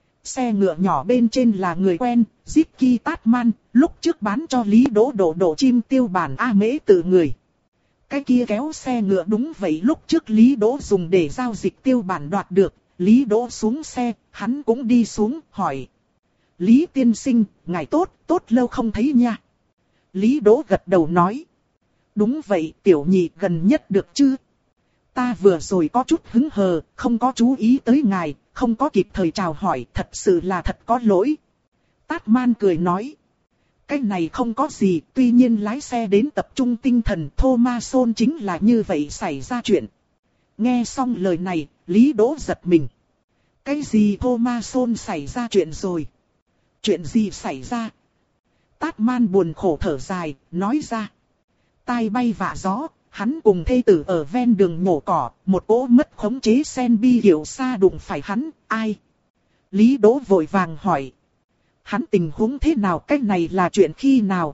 Xe ngựa nhỏ bên trên là người quen, Ziki Tatman, lúc trước bán cho Lý Đỗ Đỗ Đỗ chim tiêu bản A Mễ tự người. Cái kia kéo xe ngựa đúng vậy lúc trước Lý Đỗ dùng để giao dịch tiêu bản đoạt được, Lý Đỗ xuống xe, hắn cũng đi xuống, hỏi. Lý tiên sinh, ngài tốt, tốt lâu không thấy nha. Lý Đỗ gật đầu nói. Đúng vậy, tiểu nhị gần nhất được chứ? Ta vừa rồi có chút hứng hờ, không có chú ý tới ngài, không có kịp thời chào hỏi, thật sự là thật có lỗi. Tatman cười nói. Cái này không có gì, tuy nhiên lái xe đến tập trung tinh thần Thomason chính là như vậy xảy ra chuyện. Nghe xong lời này, Lý Đỗ giật mình. Cái gì Thomason xảy ra chuyện rồi? Chuyện gì xảy ra? Tatman buồn khổ thở dài, nói ra. Tai bay vạ gió, hắn cùng thê tử ở ven đường nhổ cỏ, một cỗ mất khống chế sen bi hiệu xa đụng phải hắn, ai? Lý Đỗ vội vàng hỏi. Hắn tình huống thế nào, cái này là chuyện khi nào?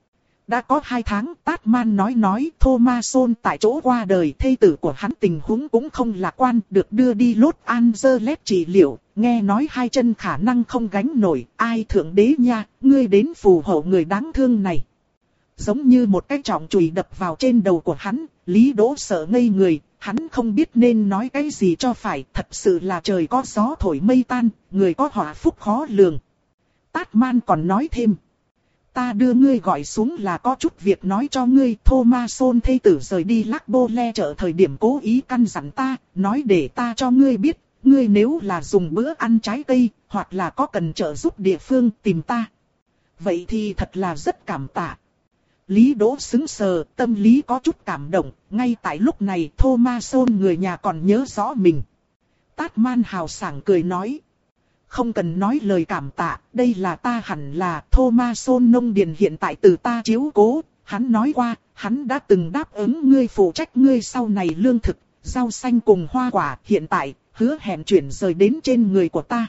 Đã có hai tháng, Tatman nói nói, Thomason tại chỗ qua đời, thê tử của hắn tình huống cũng không lạc quan, được đưa đi Los Angeles trị liệu, nghe nói hai chân khả năng không gánh nổi, ai thượng đế nha, ngươi đến phù hộ người đáng thương này. Giống như một cái trọng chùy đập vào trên đầu của hắn, Lý Đỗ sợ ngây người, hắn không biết nên nói cái gì cho phải, thật sự là trời có gió thổi mây tan, người có họa phúc khó lường. Tatman còn nói thêm. Ta đưa ngươi gọi xuống là có chút việc nói cho ngươi. Thomason thê tử rời đi Lac Bole chợ thời điểm cố ý căn dặn ta, nói để ta cho ngươi biết, ngươi nếu là dùng bữa ăn trái cây, hoặc là có cần trợ giúp địa phương tìm ta. Vậy thì thật là rất cảm tạ. Lý Đỗ sững sờ, tâm lý có chút cảm động, ngay tại lúc này Thomason người nhà còn nhớ rõ mình. Tatman hào sảng cười nói. Không cần nói lời cảm tạ, đây là ta hẳn là Thomason nông điền hiện tại từ ta chiếu cố, hắn nói qua, hắn đã từng đáp ứng ngươi phụ trách ngươi sau này lương thực, rau xanh cùng hoa quả, hiện tại, hứa hẹn chuyển rời đến trên người của ta.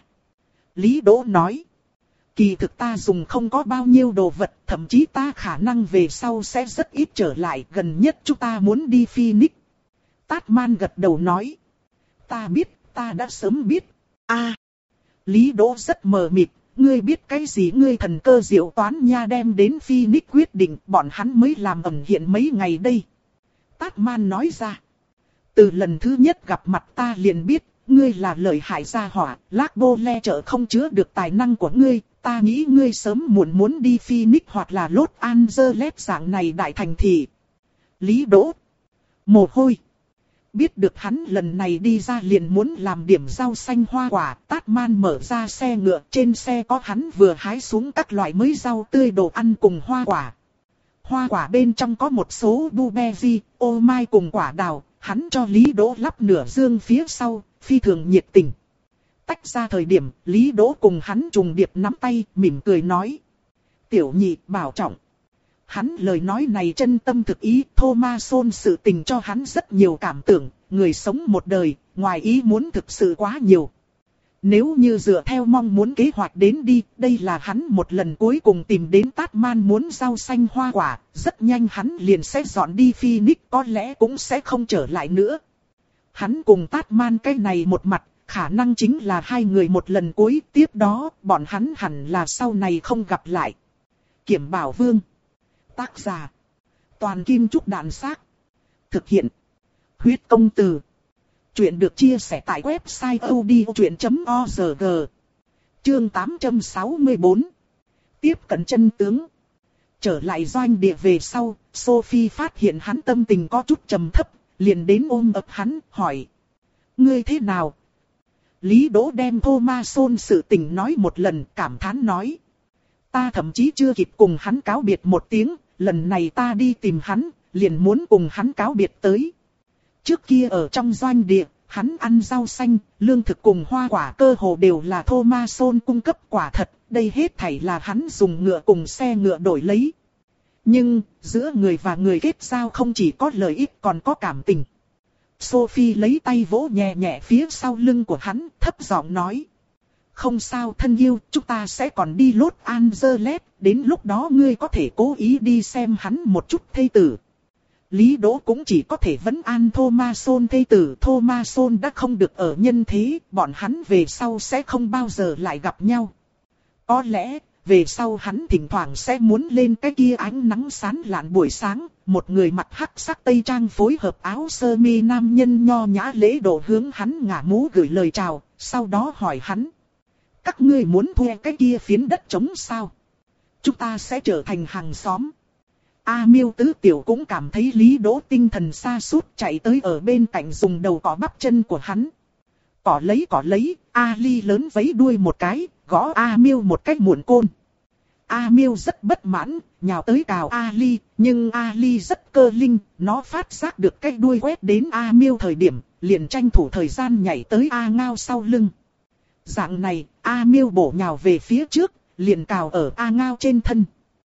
Lý Đỗ nói, kỳ thực ta dùng không có bao nhiêu đồ vật, thậm chí ta khả năng về sau sẽ rất ít trở lại, gần nhất chúng ta muốn đi Phoenix. Tatman gật đầu nói, ta biết, ta đã sớm biết. A. Lý Đỗ rất mờ mịt, ngươi biết cái gì, ngươi thần cơ diệu toán nha, đem đến Phoenix quyết định, bọn hắn mới làm ẩn hiện mấy ngày đây. Tatman nói ra, từ lần thứ nhất gặp mặt ta liền biết, ngươi là lợi hại gia hỏa, Lac Bole chợ không chứa được tài năng của ngươi, ta nghĩ ngươi sớm muộn muốn đi Phoenix hoặc là Los Angeles dạng này đại thành thị. Lý Đỗ, mồ hôi. Biết được hắn lần này đi ra liền muốn làm điểm rau xanh hoa quả, Tatman mở ra xe ngựa, trên xe có hắn vừa hái xuống các loại mới rau tươi đồ ăn cùng hoa quả. Hoa quả bên trong có một số blueberry, ô mai cùng quả đào, hắn cho Lý Đỗ lắp nửa dương phía sau, phi thường nhiệt tình. Tách ra thời điểm, Lý Đỗ cùng hắn trùng điệp nắm tay, mỉm cười nói. Tiểu nhị, bảo trọng. Hắn lời nói này chân tâm thực ý, Thomason sự tình cho hắn rất nhiều cảm tưởng, người sống một đời, ngoài ý muốn thực sự quá nhiều. Nếu như dựa theo mong muốn kế hoạch đến đi, đây là hắn một lần cuối cùng tìm đến Tatman muốn rau xanh hoa quả, rất nhanh hắn liền sẽ dọn đi Phoenix, có lẽ cũng sẽ không trở lại nữa. Hắn cùng Tatman cái này một mặt, khả năng chính là hai người một lần cuối, tiếp đó bọn hắn hẳn là sau này không gặp lại. Kiểm Bảo Vương. Tác giả. Toàn Kim Trúc Đạn Xác. Thực hiện. Huyết Công Từ. Chuyện được chia sẻ tại website odchuyện chấm org. Chương tám trăm sáu mươi tư. Tiếp cận chân tướng. Trở lại doanh địa về sau, Sophie phát hiện hắn tâm tình có chút trầm thấp, liền đến ôm ấp hắn, hỏi. Ngươi thế nào? Lý Đỗ đem Thomason sự tình nói một lần, cảm thán nói. Ta thậm chí chưa kịp cùng hắn cáo biệt một tiếng, lần này ta đi tìm hắn, liền muốn cùng hắn cáo biệt tới. Trước kia ở trong doanh địa, hắn ăn rau xanh, lương thực cùng hoa quả cơ hồ đều là Thomason cung cấp, quả thật, đây hết thảy là hắn dùng ngựa cùng xe ngựa đổi lấy. Nhưng, giữa người và người kết giao không chỉ có lợi ích còn có cảm tình. Sophie lấy tay vỗ nhẹ nhẹ phía sau lưng của hắn, thấp giọng nói. Không sao thân yêu, chúng ta sẽ còn đi Los Angeles, đến lúc đó ngươi có thể cố ý đi xem hắn một chút thê tử. Lý Đỗ cũng chỉ có thể vấn an Thomason thê tử. Thomason đã không được ở nhân thế, bọn hắn về sau sẽ không bao giờ lại gặp nhau. Có lẽ, về sau hắn thỉnh thoảng sẽ muốn lên cái kia ánh nắng sáng lạn buổi sáng, một người mặc hắc sắc tây trang phối hợp áo sơ mi nam nhân nho nhã lễ độ hướng hắn ngả mũ gửi lời chào, sau đó hỏi hắn. Các ngươi muốn thuê cái kia phiến đất trống sao? Chúng ta sẽ trở thành hàng xóm. A Miêu tứ tiểu cũng cảm thấy Lý Đỗ tinh thần sa sút chạy tới ở bên cạnh dùng đầu cỏ bắp chân của hắn. Cỏ lấy cỏ lấy, A Ly lớn vấy đuôi một cái, gõ A Miêu một cái muộn côn. A Miêu rất bất mãn, nhào tới cào A Ly, nhưng A Ly rất cơ linh, nó phát giác được cái đuôi quét đến A Miêu thời điểm, liền tranh thủ thời gian nhảy tới A Ngao sau lưng. Dạng này, A Miêu bổ nhào về phía trước, liền cào ở A Ngao trên thân.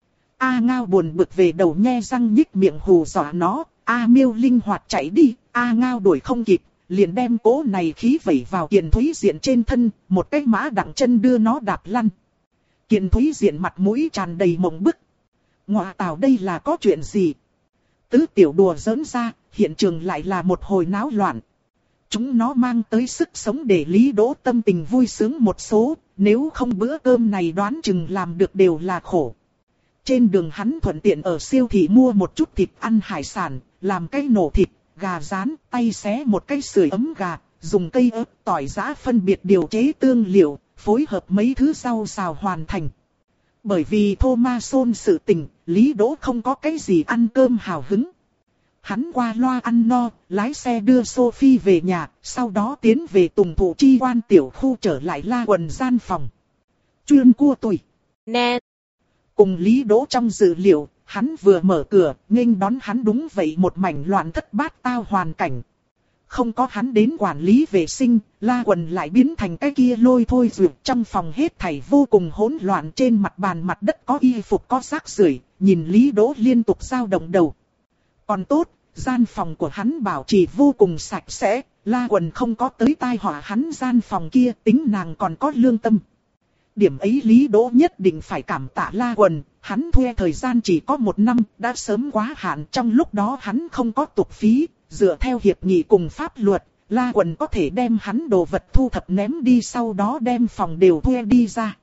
A Ngao buồn bực về đầu nhe răng nhích miệng hù dọa nó, A Miêu linh hoạt chạy đi, A Ngao đuổi không kịp, liền đem cỗ này khí vẩy vào Kiền Thúy Diện trên thân, một cái mã đặng chân đưa nó đạp lăn. Kiền Thúy Diện mặt mũi tràn đầy mộng bức. Ngọa tào đây là có chuyện gì? Tứ tiểu đùa giỡn ra, hiện trường lại là một hồi náo loạn. Chúng nó mang tới sức sống để Lý Đỗ tâm tình vui sướng một số, nếu không bữa cơm này đoán chừng làm được đều là khổ. Trên đường hắn thuận tiện ở siêu thị mua một chút thịt ăn hải sản, làm cái nổ thịt, gà rán, tay xé một cái sưởi ấm gà, dùng cây ớt, tỏi giã phân biệt điều chế tương liệu, phối hợp mấy thứ rau xào hoàn thành. Bởi vì Thomason sự tình, Lý Đỗ không có cái gì ăn cơm hào hứng. Hắn qua loa ăn no, lái xe đưa Sophie về nhà, sau đó tiến về Tùng Thụ Chi Quan tiểu khu trở lại La Quần gian phòng. Chuyên cua tùy. Nè. Cùng Lý Đỗ trong dự liệu, hắn vừa mở cửa, nghênh đón hắn đúng vậy một mảnh loạn thất bát tao hoàn cảnh. Không có hắn đến quản lý vệ sinh, La Quần lại biến thành cái kia lôi thôi duyệt. Trong phòng hết thảy vô cùng hỗn loạn, trên mặt bàn mặt đất có y phục có rác rưởi, nhìn Lý Đỗ liên tục dao động đầu. Còn tốt, gian phòng của hắn bảo trì vô cùng sạch sẽ, La Quần không có tới tai họa hắn gian phòng kia, tính nàng còn có lương tâm. Điểm ấy Lý Đỗ nhất định phải cảm tạ La Quần, hắn thuê thời gian chỉ có một năm, đã sớm quá hạn, trong lúc đó hắn không có tục phí, dựa theo hiệp nghị cùng pháp luật, La Quần có thể đem hắn đồ vật thu thập ném đi, sau đó đem phòng đều thuê đi ra.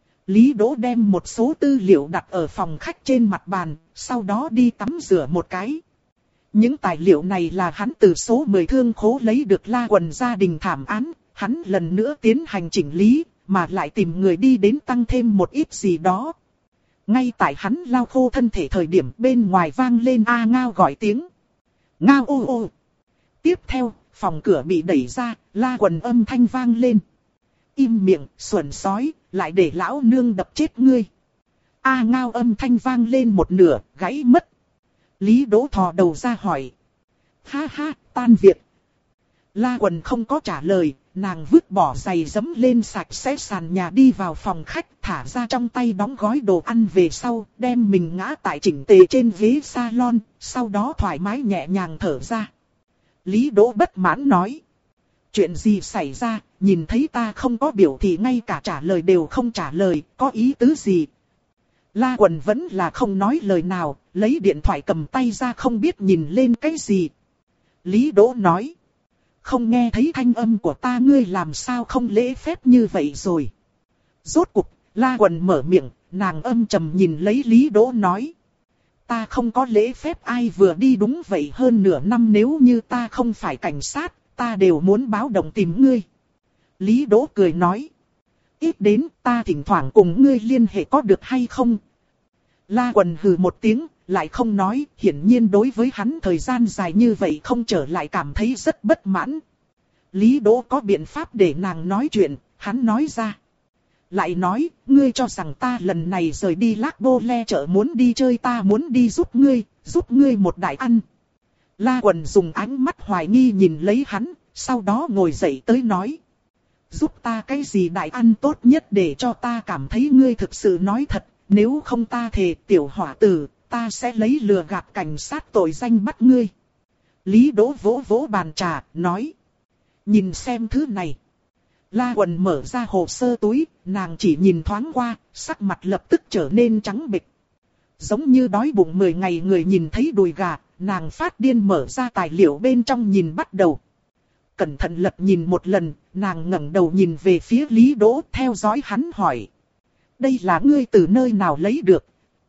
Lý Đỗ đem một số tư liệu đặt ở phòng khách trên mặt bàn, sau đó đi tắm rửa một cái. Những tài liệu này là hắn từ số mười thương khố lấy được La Quần gia đình thảm án, hắn lần nữa tiến hành chỉnh lý, mà lại tìm người đi đến tăng thêm một ít gì đó. Ngay tại hắn lau khô thân thể thời điểm, bên ngoài vang lên A Ngao gọi tiếng. Ngao ô ô. Tiếp theo, phòng cửa bị đẩy ra, La Quần âm thanh vang lên. Im miệng, xuẩn sói, lại để lão nương đập chết ngươi. A Ngao âm thanh vang lên một nửa, gãy mất. Lý Đỗ thò đầu ra hỏi. Ha ha, tan việc. La Quần không có trả lời, nàng vứt bỏ giày dẫm lên sạch sẽ sàn nhà đi vào phòng khách, thả ra trong tay đóng gói đồ ăn về sau, đem mình ngã tại chỉnh tề trên ghế salon, sau đó thoải mái nhẹ nhàng thở ra. Lý Đỗ bất mãn nói. Chuyện gì xảy ra, nhìn thấy ta không có biểu thì ngay cả trả lời đều không trả lời, có ý tứ gì? La Quần vẫn là không nói lời nào, lấy điện thoại cầm tay ra không biết nhìn lên cái gì. Lý Đỗ nói. Không nghe thấy thanh âm của ta, ngươi làm sao không lễ phép như vậy rồi. Rốt cuộc, La Quần mở miệng, nàng âm trầm nhìn lấy Lý Đỗ nói. Ta không có lễ phép ai vừa đi đúng vậy, hơn nửa năm nếu như ta không phải cảnh sát, ta đều muốn báo động tìm ngươi. Lý Đỗ cười nói. Ít đến ta thỉnh thoảng cùng ngươi liên hệ có được hay không? La Quần hừ một tiếng, lại không nói, hiển nhiên đối với hắn thời gian dài như vậy không trở lại cảm thấy rất bất mãn. Lý Đỗ có biện pháp để nàng nói chuyện, hắn nói ra. Lại nói, ngươi cho rằng ta lần này rời đi Lác Bô Le chợ muốn đi chơi, ta muốn đi giúp ngươi, giúp ngươi một đại ăn. La Quần dùng ánh mắt hoài nghi nhìn lấy hắn, sau đó ngồi dậy tới nói. Giúp ta cái gì đại ăn tốt nhất để cho ta cảm thấy ngươi thực sự nói thật, nếu không ta thề tiểu hỏa tử, ta sẽ lấy lừa gạt cảnh sát tội danh bắt ngươi. Lý Đỗ vỗ vỗ bàn trà, nói. Nhìn xem thứ này. La Quần mở ra hồ sơ túi, nàng chỉ nhìn thoáng qua, sắc mặt lập tức trở nên trắng bệch. Giống như đói bụng mười ngày người nhìn thấy đùi gà, nàng phát điên mở ra tài liệu bên trong nhìn bắt đầu. Cẩn thận lật nhìn một lần, nàng ngẩng đầu nhìn về phía Lý Đỗ theo dõi hắn hỏi. Đây là ngươi từ nơi nào lấy được?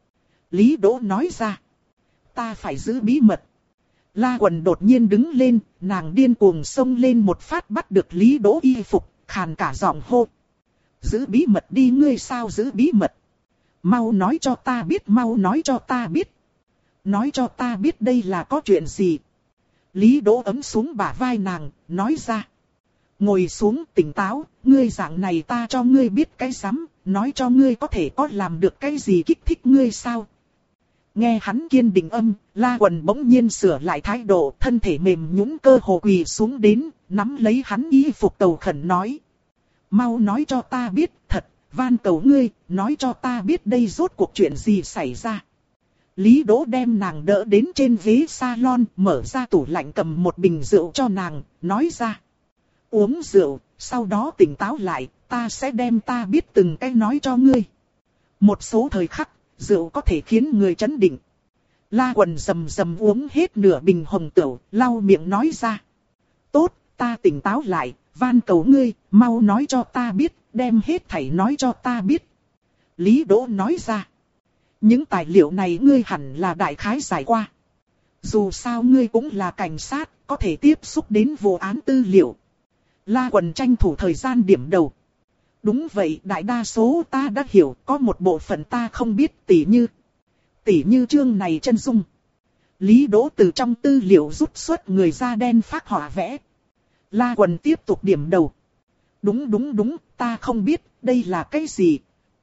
Lý Đỗ nói ra. Ta phải giữ bí mật. La Quần đột nhiên đứng lên, nàng điên cuồng xông lên một phát bắt được Lý Đỗ y phục, khàn cả giọng hô. Giữ bí mật đi, ngươi sao giữ bí mật? Mau nói cho ta biết, mau nói cho ta biết. Nói cho ta biết đây là có chuyện gì? Lý Đỗ ấm xuống bả vai nàng, nói ra. Ngồi xuống tỉnh táo, ngươi dạng này ta cho ngươi biết cái rắm, nói cho ngươi có thể có làm được cái gì kích thích ngươi sao? Nghe hắn kiên định âm, La Quần bỗng nhiên sửa lại thái độ, thân thể mềm nhũn cơ hồ quỳ xuống đến, nắm lấy hắn y phục cầu khẩn nói. Mau nói cho ta biết, thật, van cầu ngươi, nói cho ta biết đây rốt cuộc chuyện gì xảy ra. Lý Đỗ đem nàng đỡ đến trên ghế salon, mở ra tủ lạnh cầm một bình rượu cho nàng, nói ra. Uống rượu, sau đó tỉnh táo lại, ta sẽ đem ta biết từng cái nói cho ngươi. Một số thời khắc, rượu có thể khiến người chấn định. La Quần rầm rầm uống hết nửa bình hồng tửu, lau miệng nói ra. Tốt, ta tỉnh táo lại, van cầu ngươi, mau nói cho ta biết, đem hết thảy nói cho ta biết. Lý Đỗ nói ra. Những tài liệu này ngươi hẳn là đại khái giải qua. Dù sao ngươi cũng là cảnh sát, có thể tiếp xúc đến vụ án tư liệu. La Quần tranh thủ thời gian điểm đầu. Đúng vậy, đại đa số ta đã hiểu, có một bộ phận ta không biết, tỉ như. Tỉ như chương này chân dung. Lý Đỗ từ trong tư liệu rút xuất người da đen phác họa vẽ. La Quần tiếp tục điểm đầu. Đúng đúng đúng, ta không biết, đây là cái gì?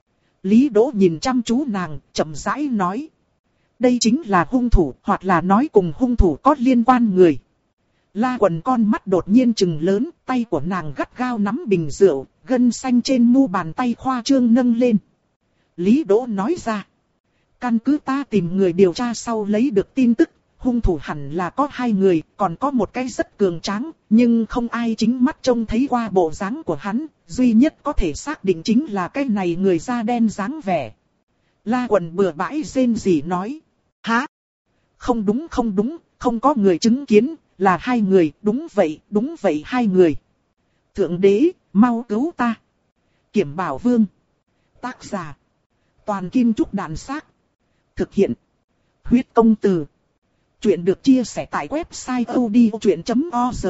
Lý Đỗ nhìn chăm chú nàng, chậm rãi nói. Đây chính là hung thủ, hoặc là nói cùng hung thủ có liên quan người. La Quần con mắt đột nhiên trừng lớn, tay của nàng gắt gao nắm bình rượu, gân xanh trên mu bàn tay khoa trương nâng lên. Lý Đỗ nói ra. Căn cứ ta tìm người điều tra sau lấy được tin tức, hung thủ hẳn là có hai người, còn có một cái rất cường tráng, nhưng không ai chính mắt trông thấy qua bộ dáng của hắn, duy nhất có thể xác định chính là cái này người da đen dáng vẻ. La Quần bừa bãi rên rỉ nói. Hả? Không đúng không đúng, không có người chứng kiến, là hai người, đúng vậy, đúng vậy hai người. Thượng đế, mau cứu ta. Kiểm Bảo Vương. Tác giả. Toàn Kim Trúc Đạn Xác. Thực hiện. Huyết Công Từ. Chuyện được chia sẻ tại website odchuyện chấm org.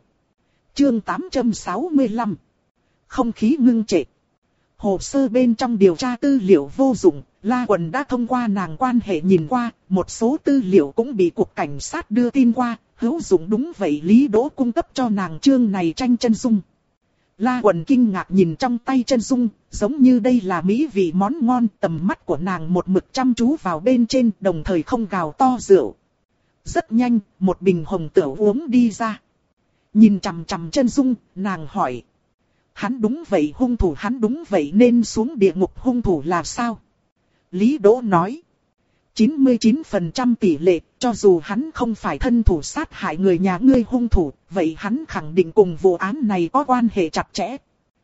Chương tám trăm sáu mươi lăm. Không khí ngưng trệ. Hồ sơ bên trong điều tra tư liệu vô dụng, La Quần đã thông qua nàng quan hệ nhìn qua, một số tư liệu cũng bị cục cảnh sát đưa tin qua, hữu dụng đúng vậy. Lý Đỗ cung cấp cho nàng chương này tranh chân dung. La Quần kinh ngạc nhìn trong tay chân dung, giống như đây là mỹ vị món ngon, tầm mắt của nàng một mực chăm chú vào bên trên, đồng thời không gào to rượu. Rất nhanh, một bình hồng tửu uống đi ra. Nhìn chằm chằm chân dung, nàng hỏi. Hắn đúng vậy hung thủ, hắn đúng vậy nên xuống địa ngục, hung thủ là sao? Lý Đỗ nói. chín mươi chín phần trăm tỷ lệ, cho dù hắn không phải thân thủ sát hại người nhà ngươi hung thủ, vậy hắn khẳng định cùng vụ án này có quan hệ chặt chẽ.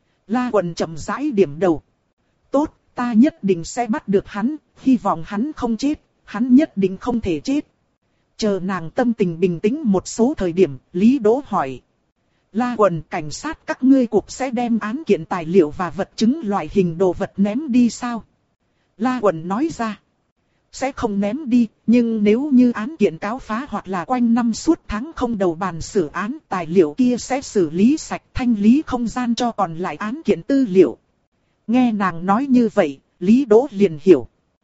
La Quần chậm rãi điểm đầu. Tốt, ta nhất định sẽ bắt được hắn, hy vọng hắn không chết, hắn nhất định không thể chết. Chờ nàng tâm tình bình tĩnh một số thời điểm, Lý Đỗ hỏi. La Quần, cảnh sát các ngươi cục sẽ đem án kiện tài liệu và vật chứng loại hình đồ vật ném đi sao? La Quần nói ra. Sẽ không ném đi, nhưng nếu như án kiện cáo phá hoặc là quanh năm suốt tháng không đầu bàn xử án, tài liệu kia sẽ xử lý sạch, thanh lý không gian cho còn lại án kiện tư liệu. Nghe nàng nói như vậy, Lý Đỗ liền hiểu.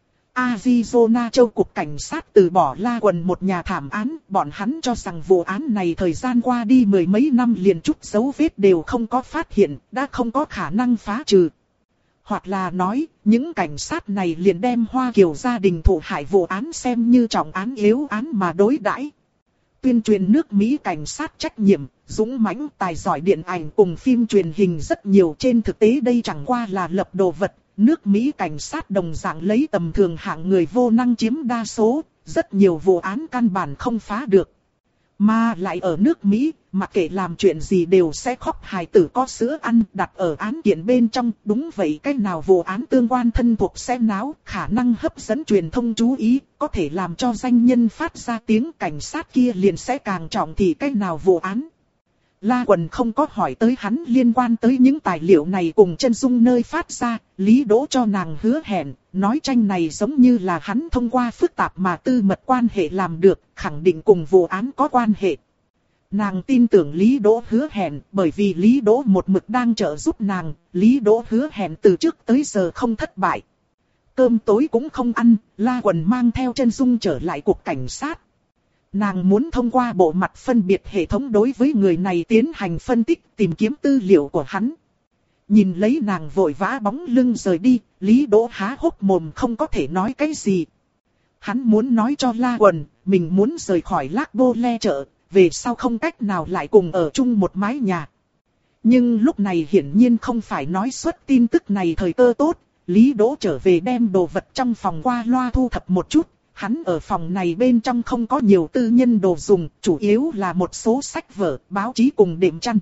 Arizona châu cục cảnh sát từ bỏ La Quần một nhà thảm án, bọn hắn cho rằng vụ án này thời gian qua đi mười mấy năm liền chút dấu vết đều không có phát hiện, đã không có khả năng phá trừ. Hoặc là nói, những cảnh sát này liền đem Hoa Kiều gia đình thụ hại vụ án xem như trọng án yếu án mà đối đãi. Tuyên truyền nước Mỹ cảnh sát trách nhiệm, dũng mãnh, tài giỏi điện ảnh cùng phim truyền hình rất nhiều, trên thực tế đây chẳng qua là lập đồ vật. Nước Mỹ cảnh sát đồng dạng lấy tầm thường hạng người vô năng chiếm đa số, rất nhiều vụ án căn bản không phá được. Mà lại ở nước Mỹ, mặc kệ làm chuyện gì đều sẽ khóc hài tử có sữa ăn đặt ở án kiện bên trong. Đúng vậy, cái nào vụ án tương quan thân thuộc sẽ náo, khả năng hấp dẫn truyền thông chú ý, có thể làm cho danh nhân phát ra tiếng cảnh sát kia liền sẽ càng trọng thì cái nào vụ án. La Quần không có hỏi tới hắn liên quan tới những tài liệu này cùng chân dung nơi phát ra, Lý Đỗ cho nàng hứa hẹn, nói tranh này giống như là hắn thông qua phức tạp mà tư mật quan hệ làm được, khẳng định cùng vụ án có quan hệ. Nàng tin tưởng Lý Đỗ hứa hẹn, bởi vì Lý Đỗ một mực đang trợ giúp nàng, Lý Đỗ hứa hẹn từ trước tới giờ không thất bại. Cơm tối cũng không ăn, La Quần mang theo chân dung trở lại cục cảnh sát. Nàng muốn thông qua bộ mặt phân biệt hệ thống đối với người này tiến hành phân tích, tìm kiếm tư liệu của hắn. Nhìn lấy nàng vội vã bóng lưng rời đi, Lý Đỗ há hốc mồm không có thể nói cái gì. Hắn muốn nói cho La Quần, mình muốn rời khỏi Lác Bô Le chợ, về sau không cách nào lại cùng ở chung một mái nhà. Nhưng lúc này hiển nhiên không phải nói xuất tin tức này thời cơ tốt, Lý Đỗ trở về đem đồ vật trong phòng qua loa thu thập một chút. Hắn ở phòng này bên trong không có nhiều tư nhân đồ dùng, chủ yếu là một số sách vở, báo chí cùng đệm chăn.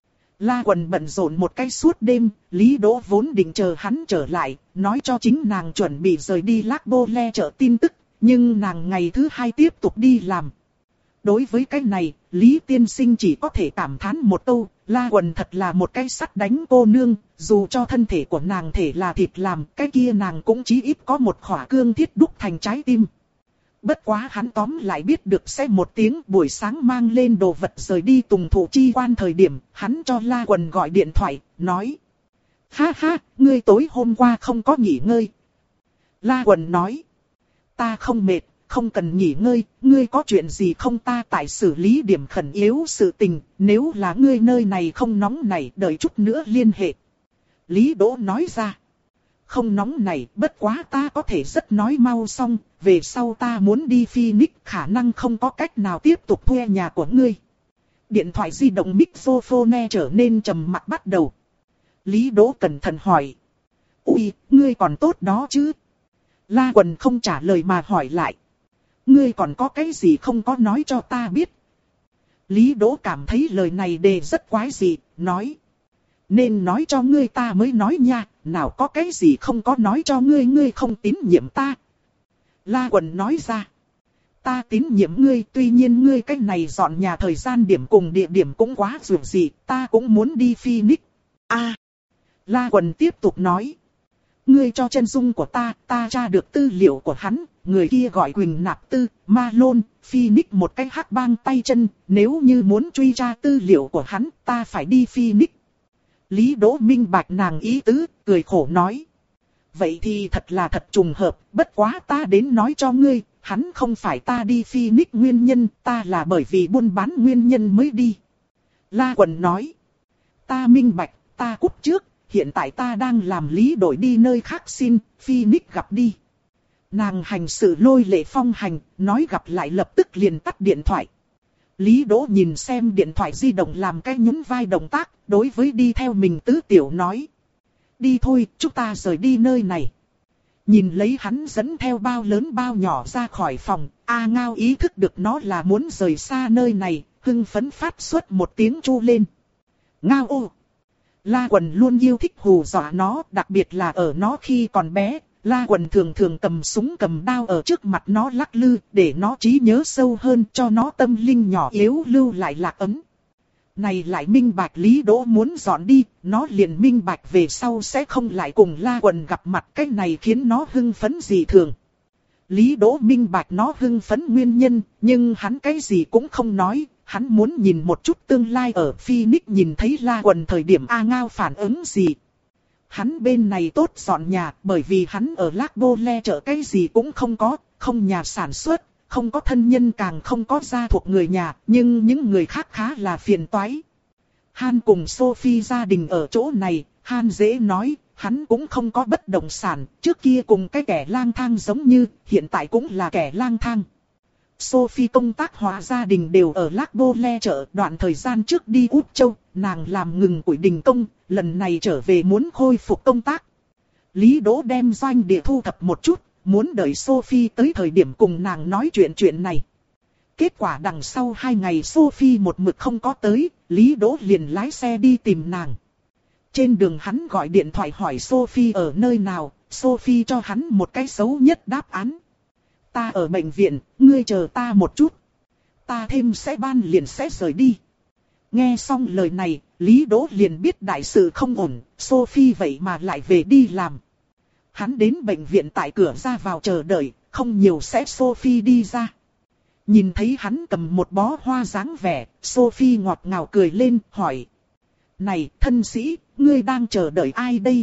La Quần bận rộn một cái suốt đêm, Lý Đỗ vốn định chờ hắn trở lại, nói cho chính nàng chuẩn bị rời đi Lác Bô Le chợ tin tức, nhưng nàng ngày thứ hai tiếp tục đi làm. Đối với cái này, Lý Tiên Sinh chỉ có thể cảm thán một câu, La Quần thật là một cái sắt đánh cô nương, dù cho thân thể của nàng thể là thịt làm, cái kia nàng cũng chí ít có một khỏa cương thiết đúc thành trái tim. Bất quá hắn tóm lại biết được sẽ một tiếng buổi sáng mang lên đồ vật rời đi Tùng Thụ Chi Quan thời điểm, hắn cho La Quần gọi điện thoại, nói. Ha ha, ngươi tối hôm qua không có nghỉ ngơi. La Quần nói. Ta không mệt, không cần nghỉ ngơi, ngươi có chuyện gì không ta tại xử lý điểm khẩn yếu sự tình, nếu là ngươi nơi này không nóng này đợi chút nữa liên hệ. Lý Đỗ nói ra. Không nóng này, bất quá ta có thể rất nói mau xong, về sau ta muốn đi Phoenix, khả năng không có cách nào tiếp tục thuê nhà của ngươi. Điện thoại di động mixophone trở nên trầm mặc bắt đầu. Lý Đỗ cẩn thận hỏi. Ui, ngươi còn tốt đó chứ? La Quần không trả lời mà hỏi lại. Ngươi còn có cái gì không có nói cho ta biết? Lý Đỗ cảm thấy lời này đề rất quái dị, nói. Nên nói cho ngươi ta mới nói nha, nào có cái gì không có nói cho ngươi, ngươi không tín nhiệm ta. La Quần nói ra. Ta tín nhiệm ngươi, tuy nhiên ngươi cách này dọn nhà thời gian điểm cùng địa điểm cũng quá dù gì, ta cũng muốn đi Phoenix. A. La Quần tiếp tục nói. Ngươi cho chân dung của ta, ta tra được tư liệu của hắn, người kia gọi Quỳnh Nạp Tư, Ma Lôn, Phoenix một cái hắc bang tay chân, nếu như muốn truy tra tư liệu của hắn, ta phải đi Phoenix. Lý Đỗ minh bạch nàng ý tứ, cười khổ nói. Vậy thì thật là thật trùng hợp, bất quá ta đến nói cho ngươi, hắn không phải ta đi Phoenix nguyên nhân, ta là bởi vì buôn bán nguyên nhân mới đi. La Quần nói. Ta minh bạch, ta cúp trước, hiện tại ta đang làm lý đổi đi nơi khác xin, Phoenix gặp đi. Nàng hành sự lôi lệ phong hành, nói gặp lại lập tức liền tắt điện thoại. Lý Đỗ nhìn xem điện thoại di động làm cái nhún vai động tác, đối với đi theo mình tứ tiểu nói. Đi thôi, chúng ta rời đi nơi này. Nhìn lấy hắn dẫn theo bao lớn bao nhỏ ra khỏi phòng, A Ngao ý thức được nó là muốn rời xa nơi này, hưng phấn phát xuất một tiếng chu lên. Ngao ô! La Quần luôn yêu thích hù dọa nó, đặc biệt là ở nó khi còn bé. La Quần thường thường cầm súng cầm đao ở trước mặt nó lắc lư, để nó trí nhớ sâu hơn, cho nó tâm linh nhỏ yếu lưu lại lạc ấm. Này lại minh bạch Lý Đỗ muốn dọn đi, nó liền minh bạch về sau sẽ không lại cùng La Quần gặp mặt, cái này khiến nó hưng phấn dị thường. Lý Đỗ minh bạch nó hưng phấn nguyên nhân, nhưng hắn cái gì cũng không nói, hắn muốn nhìn một chút tương lai ở Phoenix nhìn thấy La Quần thời điểm A Ngao phản ứng gì. Hắn bên này tốt dọn nhà, bởi vì hắn ở Lác Bô Le chợ cái gì cũng không có, không nhà sản xuất, không có thân nhân càng không có gia thuộc người nhà, nhưng những người khác khá là phiền toái. Han cùng Sophie gia đình ở chỗ này, Han dễ nói, hắn cũng không có bất động sản, trước kia cùng cái kẻ lang thang giống như, hiện tại cũng là kẻ lang thang. Sophie công tác hóa gia đình đều ở Lác Bô Le chợ, đoạn thời gian trước đi Úc Châu, nàng làm ngừng củi đình công, lần này trở về muốn khôi phục công tác. Lý Đỗ đem doanh địa thu thập một chút, muốn đợi Sophie tới thời điểm cùng nàng nói chuyện chuyện này. Kết quả đằng sau hai ngày Sophie một mực không có tới, Lý Đỗ liền lái xe đi tìm nàng. Trên đường hắn gọi điện thoại hỏi Sophie ở nơi nào, Sophie cho hắn một cái xấu nhất đáp án. Ta ở bệnh viện, ngươi chờ ta một chút. Ta thêm sẽ ban liền sẽ rời đi. Nghe xong lời này, Lý Đỗ liền biết đại sự không ổn, Sophie vậy mà lại về đi làm. Hắn đến bệnh viện tại cửa ra vào chờ đợi, không nhiều sẽ Sophie đi ra. Nhìn thấy hắn cầm một bó hoa dáng vẻ, Sophie ngọt ngào cười lên, hỏi. Này, thân sĩ, ngươi đang chờ đợi ai đây?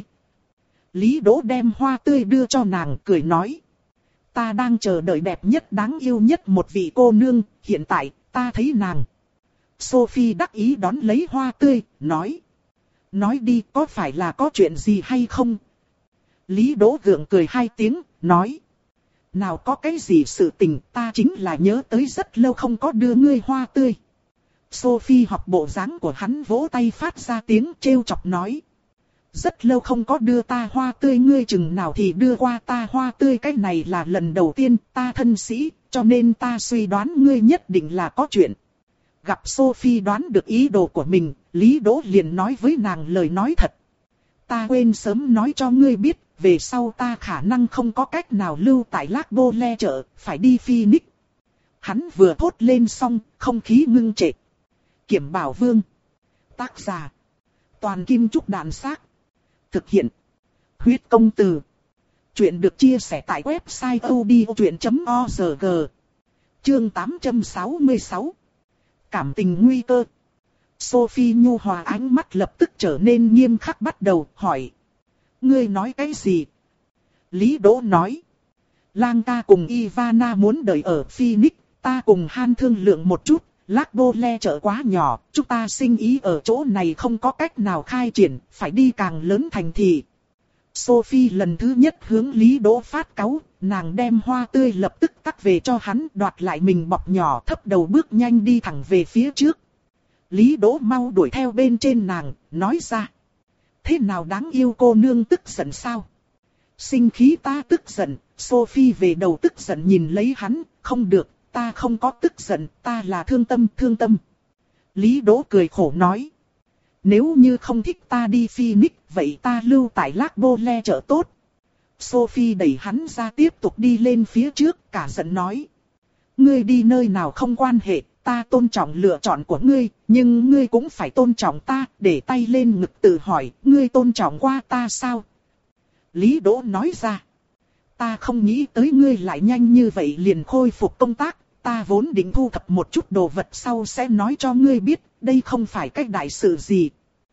Lý Đỗ đem hoa tươi đưa cho nàng, cười nói. Ta đang chờ đợi đẹp nhất đáng yêu nhất một vị cô nương, hiện tại, ta thấy nàng. Sophie đắc ý đón lấy hoa tươi, nói. Nói đi, có phải là có chuyện gì hay không? Lý Đỗ gượng cười hai tiếng, nói. Nào có cái gì sự tình, ta chính là nhớ tới rất lâu không có đưa ngươi hoa tươi. Sophie học bộ dáng của hắn vỗ tay phát ra tiếng trêu chọc nói. Rất lâu không có đưa ta hoa tươi, ngươi chừng nào thì đưa qua ta hoa tươi, cái này là lần đầu tiên, ta thân sĩ, cho nên ta suy đoán ngươi nhất định là có chuyện. Gặp Sophie đoán được ý đồ của mình, Lý Đỗ liền nói với nàng lời nói thật. Ta quên sớm nói cho ngươi biết, về sau ta khả năng không có cách nào lưu tại Lac Bole chợ, phải đi Phoenix. Hắn vừa thốt lên xong, không khí ngưng trệ. Kiểm Bảo Vương. Tác giả. Toàn Kim Trúc Đạn Xác. Thực hiện. Huyết Công Từ. Chuyện được chia sẻ tại website odchuyện chấm org. Chương tám trăm sáu mươi sáu. Cảm tình nguy cơ. Sophie nhu hòa ánh mắt lập tức trở nên nghiêm khắc bắt đầu hỏi. Ngươi nói cái gì? Lý Đỗ nói. Lang ca cùng Ivana muốn đợi ở Phoenix, ta cùng Han thương lượng một chút. Lac Bole chợ quá nhỏ, chúng ta sinh ý ở chỗ này không có cách nào khai triển, phải đi càng lớn thành thị. Sophie lần thứ nhất hướng Lý Đỗ phát cáu, nàng đem hoa tươi lập tức tắc về cho hắn, đoạt lại mình bọc nhỏ, thấp đầu bước nhanh đi thẳng về phía trước. Lý Đỗ mau đuổi theo bên trên nàng, nói ra. Thế nào đáng yêu cô nương, tức giận sao? Sinh khí ta tức giận. Sophie về đầu tức giận nhìn lấy hắn, không được, ta không có tức giận, ta là thương tâm, thương tâm. Lý Đỗ cười khổ nói. Nếu như không thích ta đi Phoenix, vậy ta lưu tại Lac Bole chợ tốt. Sophie đẩy hắn ra tiếp tục đi lên phía trước, cả giận nói. Ngươi đi nơi nào không quan hệ, ta tôn trọng lựa chọn của ngươi, nhưng ngươi cũng phải tôn trọng ta, để tay lên ngực tự hỏi, ngươi tôn trọng qua ta sao? Lý Đỗ nói ra. Ta không nghĩ tới ngươi lại nhanh như vậy liền khôi phục công tác, ta vốn định thu thập một chút đồ vật sau sẽ nói cho ngươi biết, đây không phải cách đại sự gì.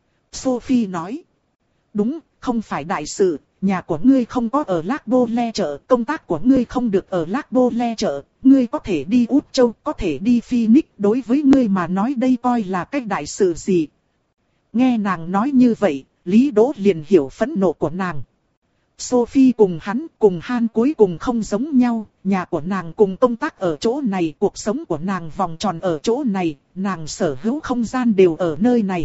Sophie nói. Đúng, không phải đại sự, nhà của ngươi không có ở Lac Bole chợ, công tác của ngươi không được ở Lac Bole chợ, ngươi có thể đi Úc Châu, có thể đi Phoenix, đối với ngươi mà nói đây coi là cách đại sự gì. Nghe nàng nói như vậy, Lý Đỗ liền hiểu phẫn nộ của nàng. Sophie cùng hắn cùng Han cuối cùng không giống nhau, nhà của nàng cùng công tác ở chỗ này, cuộc sống của nàng vòng tròn ở chỗ này, nàng sở hữu không gian đều ở nơi này.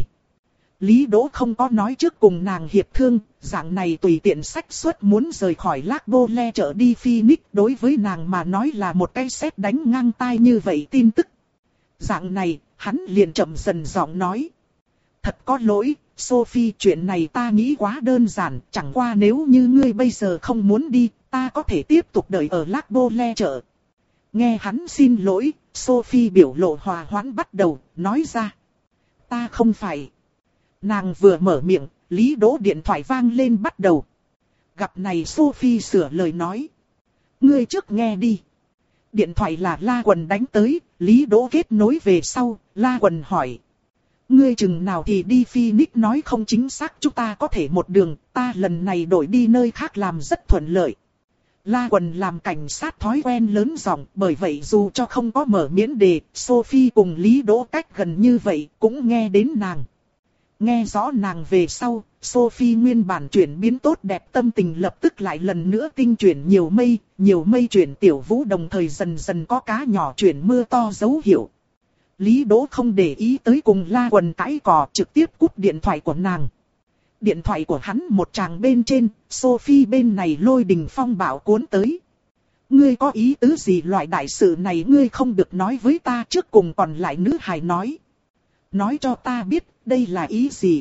Lý Đỗ không có nói trước cùng nàng hiệp thương, dạng này tùy tiện sách suất muốn rời khỏi Lac Bole chợ đi Phoenix đối với nàng mà nói là một cái sét đánh ngang tai như vậy tin tức. Dạng này, hắn liền chậm dần giọng nói. Thật có lỗi, Sophie, chuyện này ta nghĩ quá đơn giản, chẳng qua nếu như ngươi bây giờ không muốn đi, ta có thể tiếp tục đợi ở Lac Bole chợ. Nghe hắn xin lỗi, Sophie biểu lộ hòa hoãn bắt đầu, nói ra. Ta không phải. Nàng vừa mở miệng, Lý Đỗ điện thoại vang lên bắt đầu. Gặp này Sophie sửa lời nói. Ngươi trước nghe đi. Điện thoại là La Quần đánh tới, Lý Đỗ kết nối về sau, La Quần hỏi. Ngươi chừng nào thì đi Phoenix nói không chính xác, chúng ta có thể một đường, ta lần này đổi đi nơi khác làm rất thuận lợi. La Quần làm cảnh sát thói quen lớn giọng, bởi vậy dù cho không có mở miễn đề, Sophie cùng Lý Đỗ cách gần như vậy cũng nghe đến nàng. Nghe rõ nàng về sau, Sophie nguyên bản chuyển biến tốt đẹp tâm tình lập tức lại lần nữa tinh chuyển nhiều mây, nhiều mây chuyển tiểu vũ đồng thời dần dần có cá nhỏ chuyển mưa to dấu hiệu. Lý Đỗ không để ý tới cùng La Quần cãi cò, trực tiếp cúp điện thoại của nàng. Điện thoại của hắn một tràng bên trên, Sophie bên này lôi đình phong bạo cuốn tới. Ngươi có ý tứ gì, loại đại sự này ngươi không được nói với ta trước, cùng còn lại nữ hài nói. Nói cho ta biết, đây là ý gì?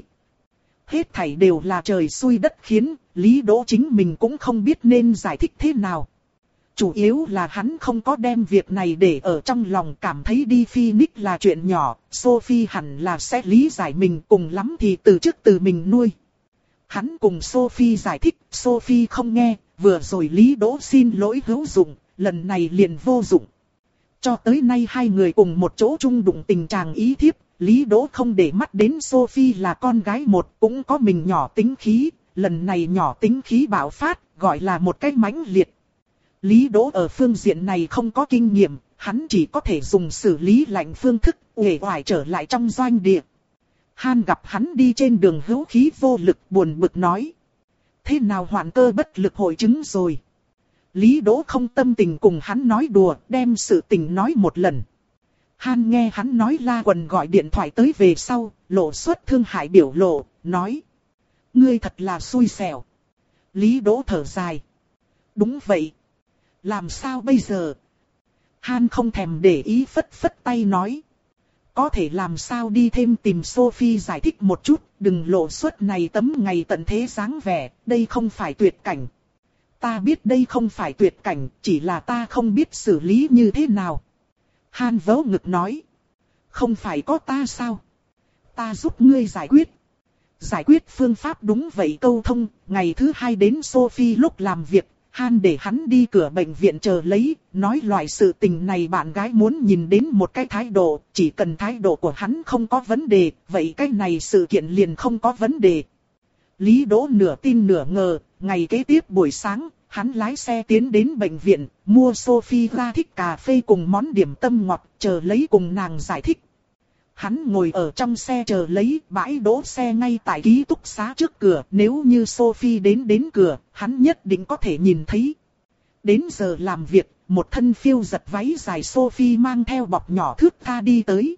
Hết thảy đều là trời xui đất khiến, Lý Đỗ chính mình cũng không biết nên giải thích thế nào. Chủ yếu là hắn không có đem việc này để ở trong lòng, cảm thấy đi Phoenix là chuyện nhỏ, Sophie hẳn là sẽ lý giải mình, cùng lắm thì từ trước từ mình nuôi. Hắn cùng Sophie giải thích, Sophie không nghe, vừa rồi Lý Đỗ xin lỗi hữu dụng, lần này liền vô dụng. Cho tới nay hai người cùng một chỗ chung đụng tình trạng ý thiếp, Lý Đỗ không để mắt đến Sophie là con gái một, cũng có mình nhỏ tính khí, lần này nhỏ tính khí bạo phát, gọi là một cái mãnh liệt. Lý Đỗ ở phương diện này không có kinh nghiệm, hắn chỉ có thể dùng xử lý lạnh phương thức, uể oải trở lại trong doanh địa. Han gặp hắn đi trên đường hữu khí vô lực, buồn bực nói. Thế nào hoạn cơ bất lực hội chứng rồi? Lý Đỗ không tâm tình cùng hắn nói đùa, đem sự tình nói một lần. Han nghe hắn nói La Quần gọi điện thoại tới về sau, lộ xuất thương hại biểu lộ, nói. Ngươi thật là xui xẻo. Lý Đỗ thở dài. Đúng vậy. Làm sao bây giờ? Han không thèm để ý, phất phất tay nói. Có thể làm sao đi thêm tìm Sophie giải thích một chút, đừng lộ xuất này tấm ngày tận thế dáng vẻ, đây không phải tuyệt cảnh. Ta biết đây không phải tuyệt cảnh, chỉ là ta không biết xử lý như thế nào. Han vớ ngực nói. Không phải có ta sao? Ta giúp ngươi giải quyết. Giải quyết phương pháp đúng vậy, câu thông. Ngày thứ hai đến Sophie lúc làm việc, Han để hắn đi cửa bệnh viện chờ lấy, nói loại sự tình này bạn gái muốn nhìn đến một cái thái độ, chỉ cần thái độ của hắn không có vấn đề, vậy cái này sự kiện liền không có vấn đề. Lý Đỗ nửa tin nửa ngờ, ngày kế tiếp buổi sáng, hắn lái xe tiến đến bệnh viện, mua Sophie ra thích cà phê cùng món điểm tâm ngọt, chờ lấy cùng nàng giải thích. Hắn ngồi ở trong xe chờ lấy, bãi đỗ xe ngay tại ký túc xá trước cửa, nếu như Sophie đến đến cửa, hắn nhất định có thể nhìn thấy. Đến giờ làm việc, một thân phiêu giật váy dài Sophie mang theo bọc nhỏ thước tha đi tới.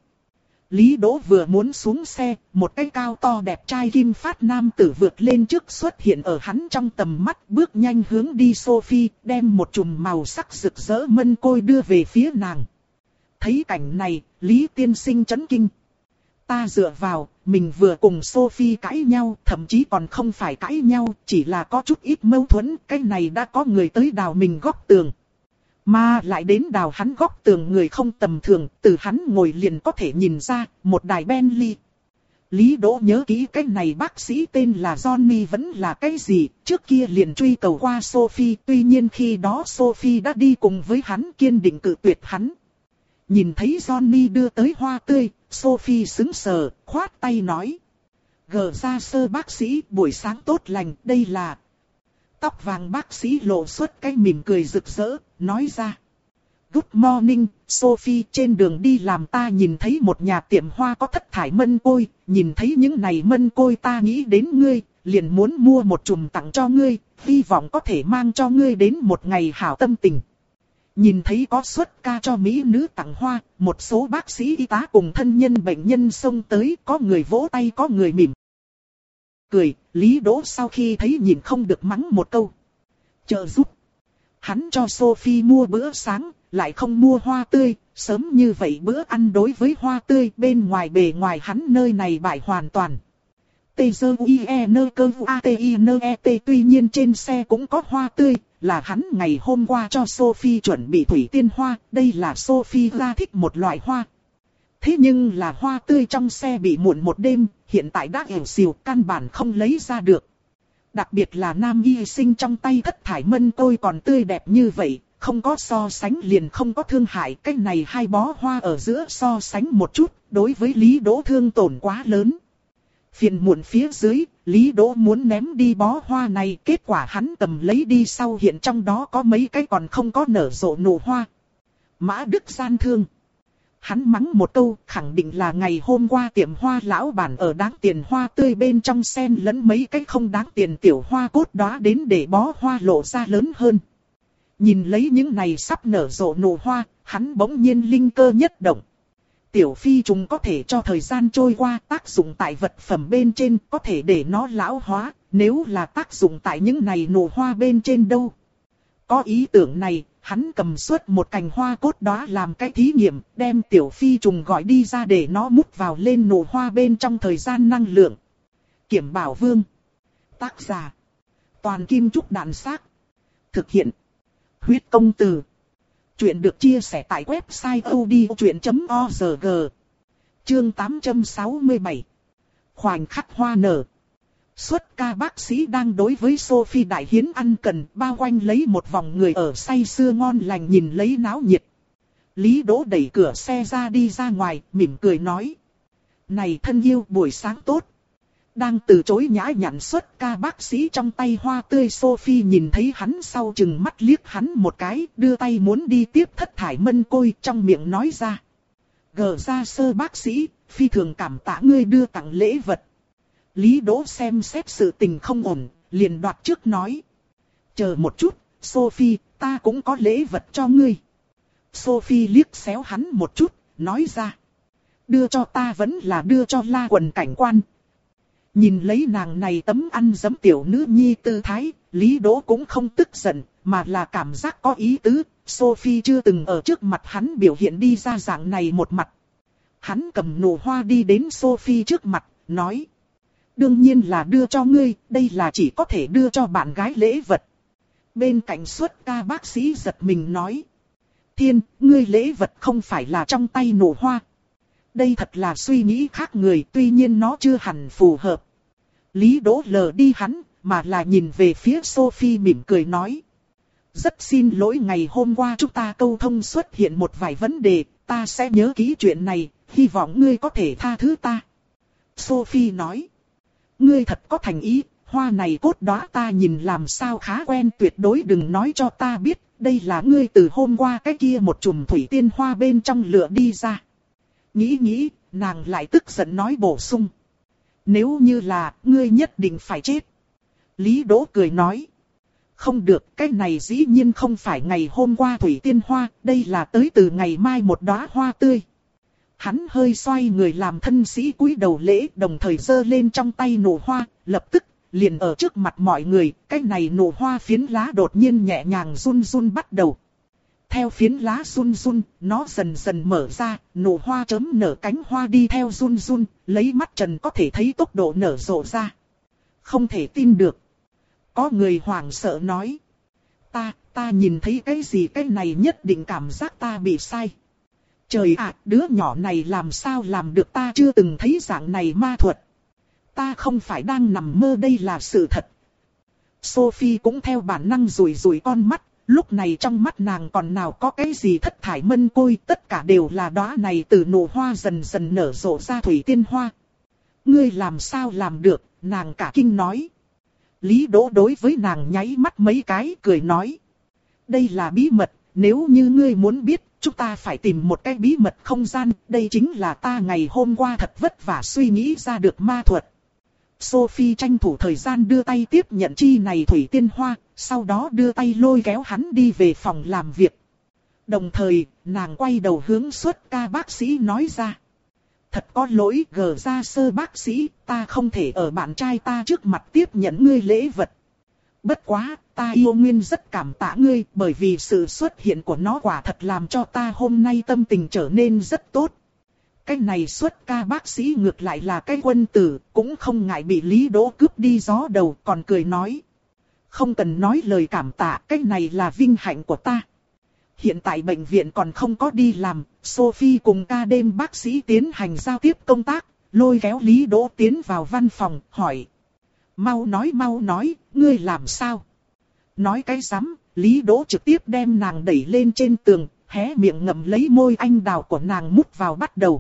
Lý Đỗ vừa muốn xuống xe, một cái cao to đẹp trai kim phát nam tử vượt lên trước xuất hiện ở hắn trong tầm mắt, bước nhanh hướng đi Sophie, đem một chùm màu sắc rực rỡ mân côi đưa về phía nàng. Thấy cảnh này, Lý tiên sinh chấn kinh. Ta dựa vào, mình vừa cùng Sophie cãi nhau, thậm chí còn không phải cãi nhau, chỉ là có chút ít mâu thuẫn, cái này đã có người tới đào mình góc tường. Mà lại đến đào hắn góc tường người không tầm thường, từ hắn ngồi liền có thể nhìn ra, một đài Bentley. Lý Đỗ nhớ kỹ cái này bác sĩ tên là Johnny vẫn là cái gì, trước kia liền truy cầu qua Sophie, tuy nhiên khi đó Sophie đã đi cùng với hắn, kiên định cự tuyệt hắn. Nhìn thấy Johnny đưa tới hoa tươi, Sophie sững sờ, khoát tay nói. Gờ ra sơ bác sĩ, buổi sáng tốt lành, đây là... Tóc vàng bác sĩ lộ xuất cái mỉm cười rực rỡ, nói ra. Good morning, Sophie, trên đường đi làm ta nhìn thấy một nhà tiệm hoa có thất thải mân côi, nhìn thấy những này mân côi ta nghĩ đến ngươi, liền muốn mua một chùm tặng cho ngươi, hy vọng có thể mang cho ngươi đến một ngày hảo tâm tình. Nhìn thấy có suất ca cho mỹ nữ tặng hoa, một số bác sĩ y tá cùng thân nhân bệnh nhân xông tới, có người vỗ tay có người mỉm cười. Lý Đỗ sau khi thấy nhìn không được mắng một câu. Trợ giúp. Hắn cho Sophie mua bữa sáng, lại không mua hoa tươi, sớm như vậy bữa ăn đối với hoa tươi bên ngoài bề ngoài hắn nơi này bại hoàn toàn. Tê dơ u e nơ cơ u a t i nơ e t tuy nhiên trên xe cũng có hoa tươi, là hắn ngày hôm qua cho Sophie chuẩn bị thủy tiên hoa, đây là Sophie ra thích một loại hoa. Thế nhưng là hoa tươi trong xe bị muộn một đêm, hiện tại đã ẻo xìu, căn bản không lấy ra được. Đặc biệt là nam y sinh trong tay thất thải mân côi còn tươi đẹp như vậy, không có so sánh liền không có thương hại. Cái này hai bó hoa ở giữa so sánh một chút, đối với Lý Đỗ thương tổn quá lớn. Phiền muộn phía dưới, Lý Đỗ muốn ném đi bó hoa này, kết quả hắn cầm lấy đi sau hiện trong đó có mấy cái còn không có nở rộ nụ hoa. Mã Đức gian thương. Hắn mắng một câu, khẳng định là ngày hôm qua tiệm hoa lão bản ở đáng tiền hoa tươi bên trong xen lẫn mấy cái không đáng tiền tiểu hoa cốt đó đến để bó hoa lộ ra lớn hơn. Nhìn lấy những này sắp nở rộ nụ hoa, hắn bỗng nhiên linh cơ nhất động. Tiểu phi trùng có thể cho thời gian trôi qua, tác dụng tại vật phẩm bên trên, có thể để nó lão hóa, nếu là tác dụng tại những này nụ hoa bên trên đâu. Có ý tưởng này, hắn cầm suốt một cành hoa cốt đóa làm cái thí nghiệm, đem tiểu phi trùng gọi đi ra để nó mút vào lên nụ hoa bên trong thời gian năng lượng. Kiểm Bảo Vương. Tác giả. Toàn Kim Trúc Đạn Xác. Thực hiện. Huyết Công Từ. Chuyện được chia sẻ tại website odchuyện chấm org. Chương tám trăm sáu mươi bảy. Khoảnh khắc hoa nở. Xuất ca bác sĩ đang đối với Sophie đại hiến ăn cần, bao quanh lấy một vòng người ở say sưa ngon lành nhìn lấy náo nhiệt. Lý Đỗ đẩy cửa xe ra đi ra ngoài, mỉm cười nói. Này thân yêu, buổi sáng tốt. Đang từ chối nhã nhặn xuất ca bác sĩ trong tay hoa tươi, Sophie nhìn thấy hắn sau chừng mắt liếc hắn một cái, đưa tay muốn đi tiếp thất thải mân côi, trong miệng nói ra. Gờ ra sơ bác sĩ, phi thường cảm tạ ngươi đưa tặng lễ vật. Lý Đỗ xem xét sự tình không ổn, liền đoạt trước nói. Chờ một chút, Sophie, ta cũng có lễ vật cho ngươi. Sophie liếc xéo hắn một chút, nói ra. Đưa cho ta vẫn là đưa cho La Quần cảnh quan. Nhìn lấy nàng này tấm ăn dấm tiểu nữ nhi tư thái, Lý Đỗ cũng không tức giận, mà là cảm giác có ý tứ. Sophie chưa từng ở trước mặt hắn biểu hiện đi ra dạng này một mặt. Hắn cầm nụ hoa đi đến Sophie trước mặt, nói. Đương nhiên là đưa cho ngươi, đây là chỉ có thể đưa cho bạn gái lễ vật. Bên cạnh xuất ca bác sĩ giật mình nói. Thiên, ngươi lễ vật không phải là trong tay nụ hoa. Đây thật là suy nghĩ khác người, tuy nhiên nó chưa hẳn phù hợp. Lý Đỗ lờ đi hắn, mà là nhìn về phía Sophie mỉm cười nói. Rất xin lỗi ngày hôm qua chúng ta câu thông xuất hiện một vài vấn đề, ta sẽ nhớ kỹ chuyện này, hy vọng ngươi có thể tha thứ ta. Sophie nói. Ngươi thật có thành ý, hoa này cốt đóa ta nhìn làm sao khá quen, tuyệt đối đừng nói cho ta biết, đây là ngươi từ hôm qua cái kia một chùm thủy tiên hoa bên trong lựa đi ra. Nghĩ nghĩ, nàng lại tức giận nói bổ sung. Nếu như là, ngươi nhất định phải chết. Lý Đỗ cười nói. Không được, cái này dĩ nhiên không phải ngày hôm qua thủy tiên hoa, đây là tới từ ngày mai một đóa hoa tươi. Hắn hơi xoay người làm thân sĩ cúi đầu lễ, đồng thời giơ lên trong tay nụ hoa, lập tức, liền ở trước mặt mọi người, cái này nụ hoa phiến lá đột nhiên nhẹ nhàng run run bắt đầu. Theo phiến lá run run, nó dần dần mở ra, nụ hoa chớm nở cánh hoa đi theo run run, lấy mắt trần có thể thấy tốc độ nở rộ ra. Không thể tin được. Có người hoảng sợ nói. Ta, ta nhìn thấy cái gì, cái này nhất định cảm giác ta bị sai. Trời ạ, đứa nhỏ này làm sao làm được, ta chưa từng thấy dạng này ma thuật. Ta không phải đang nằm mơ, đây là sự thật. Sophie cũng theo bản năng rủi rủi con mắt, lúc này trong mắt nàng còn nào có cái gì thất thải mân côi, tất cả đều là đóa này từ nụ hoa dần dần nở rộ ra thủy tiên hoa. Ngươi làm sao làm được, nàng cả kinh nói. Lý Đỗ đối với nàng nháy mắt mấy cái, cười nói. Đây là bí mật, nếu như ngươi muốn biết, chúng ta phải tìm một cái bí mật không gian, đây chính là ta ngày hôm qua thật vất vả suy nghĩ ra được ma thuật. Sophie tranh thủ thời gian đưa tay tiếp nhận chi này thủy tiên hoa, sau đó đưa tay lôi kéo hắn đi về phòng làm việc. Đồng thời, nàng quay đầu hướng xuất ca bác sĩ nói ra. Thật có lỗi, gờ ra sơ bác sĩ, ta không thể ở bạn trai ta trước mặt tiếp nhận ngươi lễ vật. Bất quá, ta yêu nguyên rất cảm tạ ngươi, bởi vì sự xuất hiện của nó quả thật làm cho ta hôm nay tâm tình trở nên rất tốt. Cái này xuất ca bác sĩ ngược lại là cái quân tử, cũng không ngại bị Lý Đỗ cướp đi gió đầu, còn cười nói. Không cần nói lời cảm tạ, cái này là vinh hạnh của ta. Hiện tại bệnh viện còn không có đi làm, Sophie cùng ca đêm bác sĩ tiến hành giao tiếp công tác, lôi kéo Lý Đỗ tiến vào văn phòng, hỏi. Mau nói mau nói, ngươi làm sao? Nói cái rắm, Lý Đỗ trực tiếp đem nàng đẩy lên trên tường, hé miệng ngậm lấy môi anh đào của nàng mút vào bắt đầu.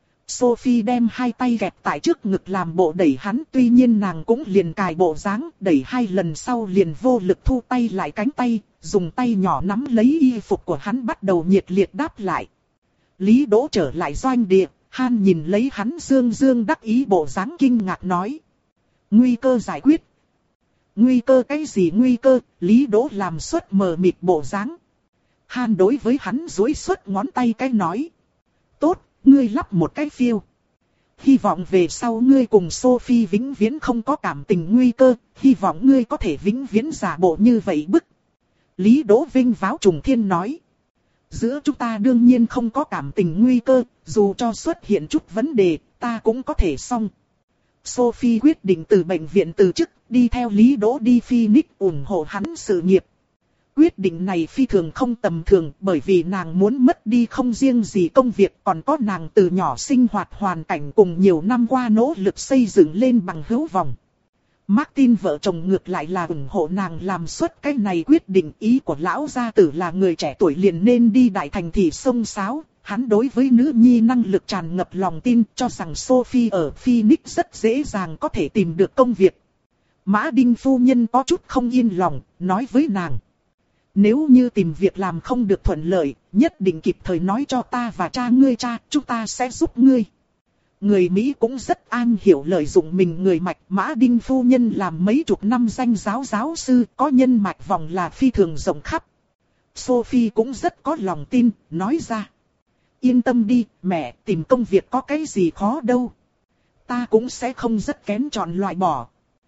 Sophie đem hai tay gẹp tại trước ngực làm bộ đẩy hắn, tuy nhiên nàng cũng liền cài bộ dáng, đẩy hai lần sau liền vô lực thu tay lại cánh tay, dùng tay nhỏ nắm lấy y phục của hắn bắt đầu nhiệt liệt đáp lại. Lý Đỗ trở lại doanh địa, Han nhìn lấy hắn dương dương đắc ý bộ dáng kinh ngạc nói. Nguy cơ giải quyết. Nguy cơ cái gì nguy cơ, Lý Đỗ làm suốt mờ mịt bộ dáng. Han đối với hắn duỗi suốt ngón tay cái nói. Tốt, ngươi lắp một cái phiêu. Hy vọng về sau ngươi cùng Sophie vĩnh viễn không có cảm tình nguy cơ, hy vọng ngươi có thể vĩnh viễn giả bộ như vậy bức. Lý Đỗ vinh váo trùng thiên nói. Giữa chúng ta đương nhiên không có cảm tình nguy cơ, dù cho xuất hiện chút vấn đề, ta cũng có thể xong. Sophie quyết định từ bệnh viện từ chức, đi theo Lý Đỗ đi Phoenix ủng hộ hắn sự nghiệp. Quyết định này phi thường không tầm thường bởi vì nàng muốn mất đi không riêng gì công việc còn có nàng từ nhỏ sinh hoạt hoàn cảnh cùng nhiều năm qua nỗ lực xây dựng lên bằng hữu vọng. Martin vợ chồng ngược lại là ủng hộ nàng làm suốt cái này quyết định. Ý của lão gia tử là người trẻ tuổi liền nên đi đại thành thị xông xáo. Hắn đối với nữ nhi năng lực tràn ngập lòng tin cho rằng Sophie ở Phoenix rất dễ dàng có thể tìm được công việc. Mã Đinh phu nhân có chút không yên lòng, nói với nàng. Nếu như tìm việc làm không được thuận lợi, nhất định kịp thời nói cho ta và cha ngươi cha, chúng ta sẽ giúp ngươi. Người Mỹ cũng rất an hiểu lợi dụng mình người mạch. Mã Đinh phu nhân làm mấy chục năm danh giáo giáo sư, có nhân mạch vòng là phi thường rộng khắp. Sophie cũng rất có lòng tin, nói ra. Yên tâm đi, mẹ, tìm công việc có cái gì khó đâu. Ta cũng sẽ không rất kén chọn loại bỏ.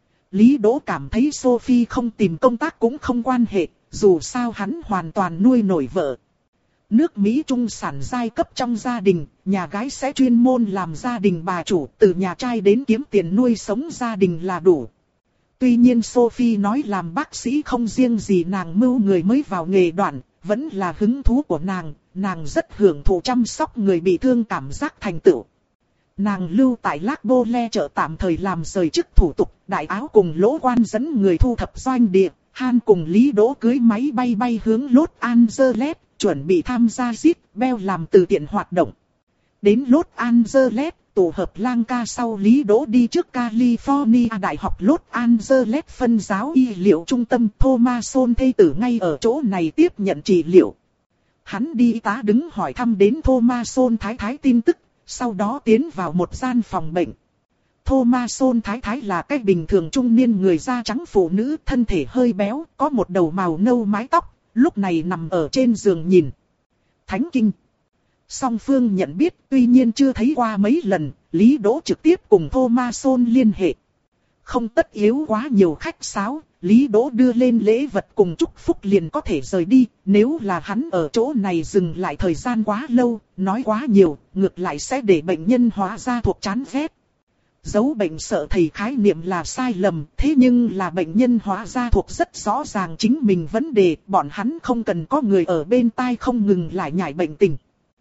Lý Đỗ cảm thấy Sophie không tìm công tác cũng không quan hệ, dù sao hắn hoàn toàn nuôi nổi vợ. Nước Mỹ trung sản giai cấp trong gia đình, nhà gái sẽ chuyên môn làm gia đình bà chủ, từ nhà trai đến kiếm tiền nuôi sống gia đình là đủ. Tuy nhiên Sophie nói làm bác sĩ không riêng gì nàng mưu người mới vào nghề đoạn, vẫn là hứng thú của nàng, nàng rất hưởng thụ chăm sóc người bị thương cảm giác thành tựu. Nàng lưu tại Lac Bô Le chợ tạm thời làm rời chức thủ tục, đại áo cùng lỗ quan dẫn người thu thập doanh địa, Han cùng Lý Đỗ cưới máy bay bay hướng Los Angeles, chuẩn bị tham gia Zip Bell làm từ thiện hoạt động. Đến Los Angeles, tổ hợp lang ca sau Lý Đỗ đi trước California Đại học Los Angeles phân giáo y liệu trung tâm. Thomason thê tử ngay ở chỗ này tiếp nhận trị liệu. Hắn đi y tá đứng hỏi thăm đến Thomason thái thái tin tức, sau đó tiến vào một gian phòng bệnh. Thomason thái thái là cái bình thường trung niên người da trắng phụ nữ, thân thể hơi béo, có một đầu màu nâu mái tóc, lúc này nằm ở trên giường nhìn. Thánh kinh. Song phương nhận biết, tuy nhiên chưa thấy qua mấy lần, Lý Đỗ trực tiếp cùng Thomason liên hệ. Không tất yếu quá nhiều khách sáo, Lý Đỗ đưa lên lễ vật cùng chúc phúc liền có thể rời đi. Nếu là hắn ở chỗ này dừng lại thời gian quá lâu, nói quá nhiều, ngược lại sẽ để bệnh nhân hóa ra thuộc chán ghét. Giấu bệnh sợ thầy khái niệm là sai lầm, thế nhưng là bệnh nhân hóa ra thuộc rất rõ ràng chính mình vấn đề, bọn hắn không cần có người ở bên tai không ngừng lại nhảy bệnh tình.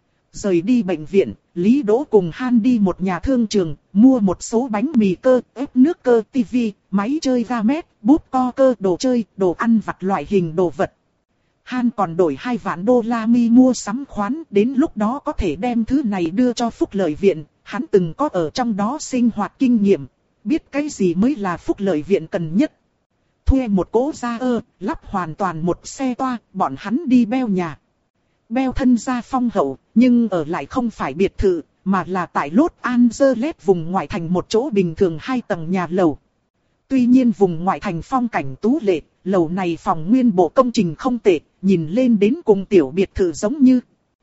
Rời đi bệnh viện, Lý Đỗ cùng Han đi một nhà thương trường, mua một số bánh mì cơ, ép nước cơ, tivi, máy chơi gamet, bút co cơ, đồ chơi, đồ ăn vặt loại hình đồ vật. Han còn đổi hai vạn đô la mi mua sắm khoán, đến lúc đó có thể đem thứ này đưa cho phúc lợi viện. Hắn từng có ở trong đó sinh hoạt kinh nghiệm, biết cái gì mới là phúc lợi viện cần nhất. Thuê một cỗ gia ơ, lắp hoàn toàn một xe toa, bọn hắn đi Bell nhà. Bell thân gia phong hậu, nhưng ở lại không phải biệt thự, mà là tại Los Angeles vùng ngoại thành một chỗ bình thường hai tầng nhà lầu. Tuy nhiên vùng ngoại thành phong cảnh tú lệ, lầu này phòng nguyên bộ công trình không tệ, nhìn lên đến cùng tiểu biệt thự giống như.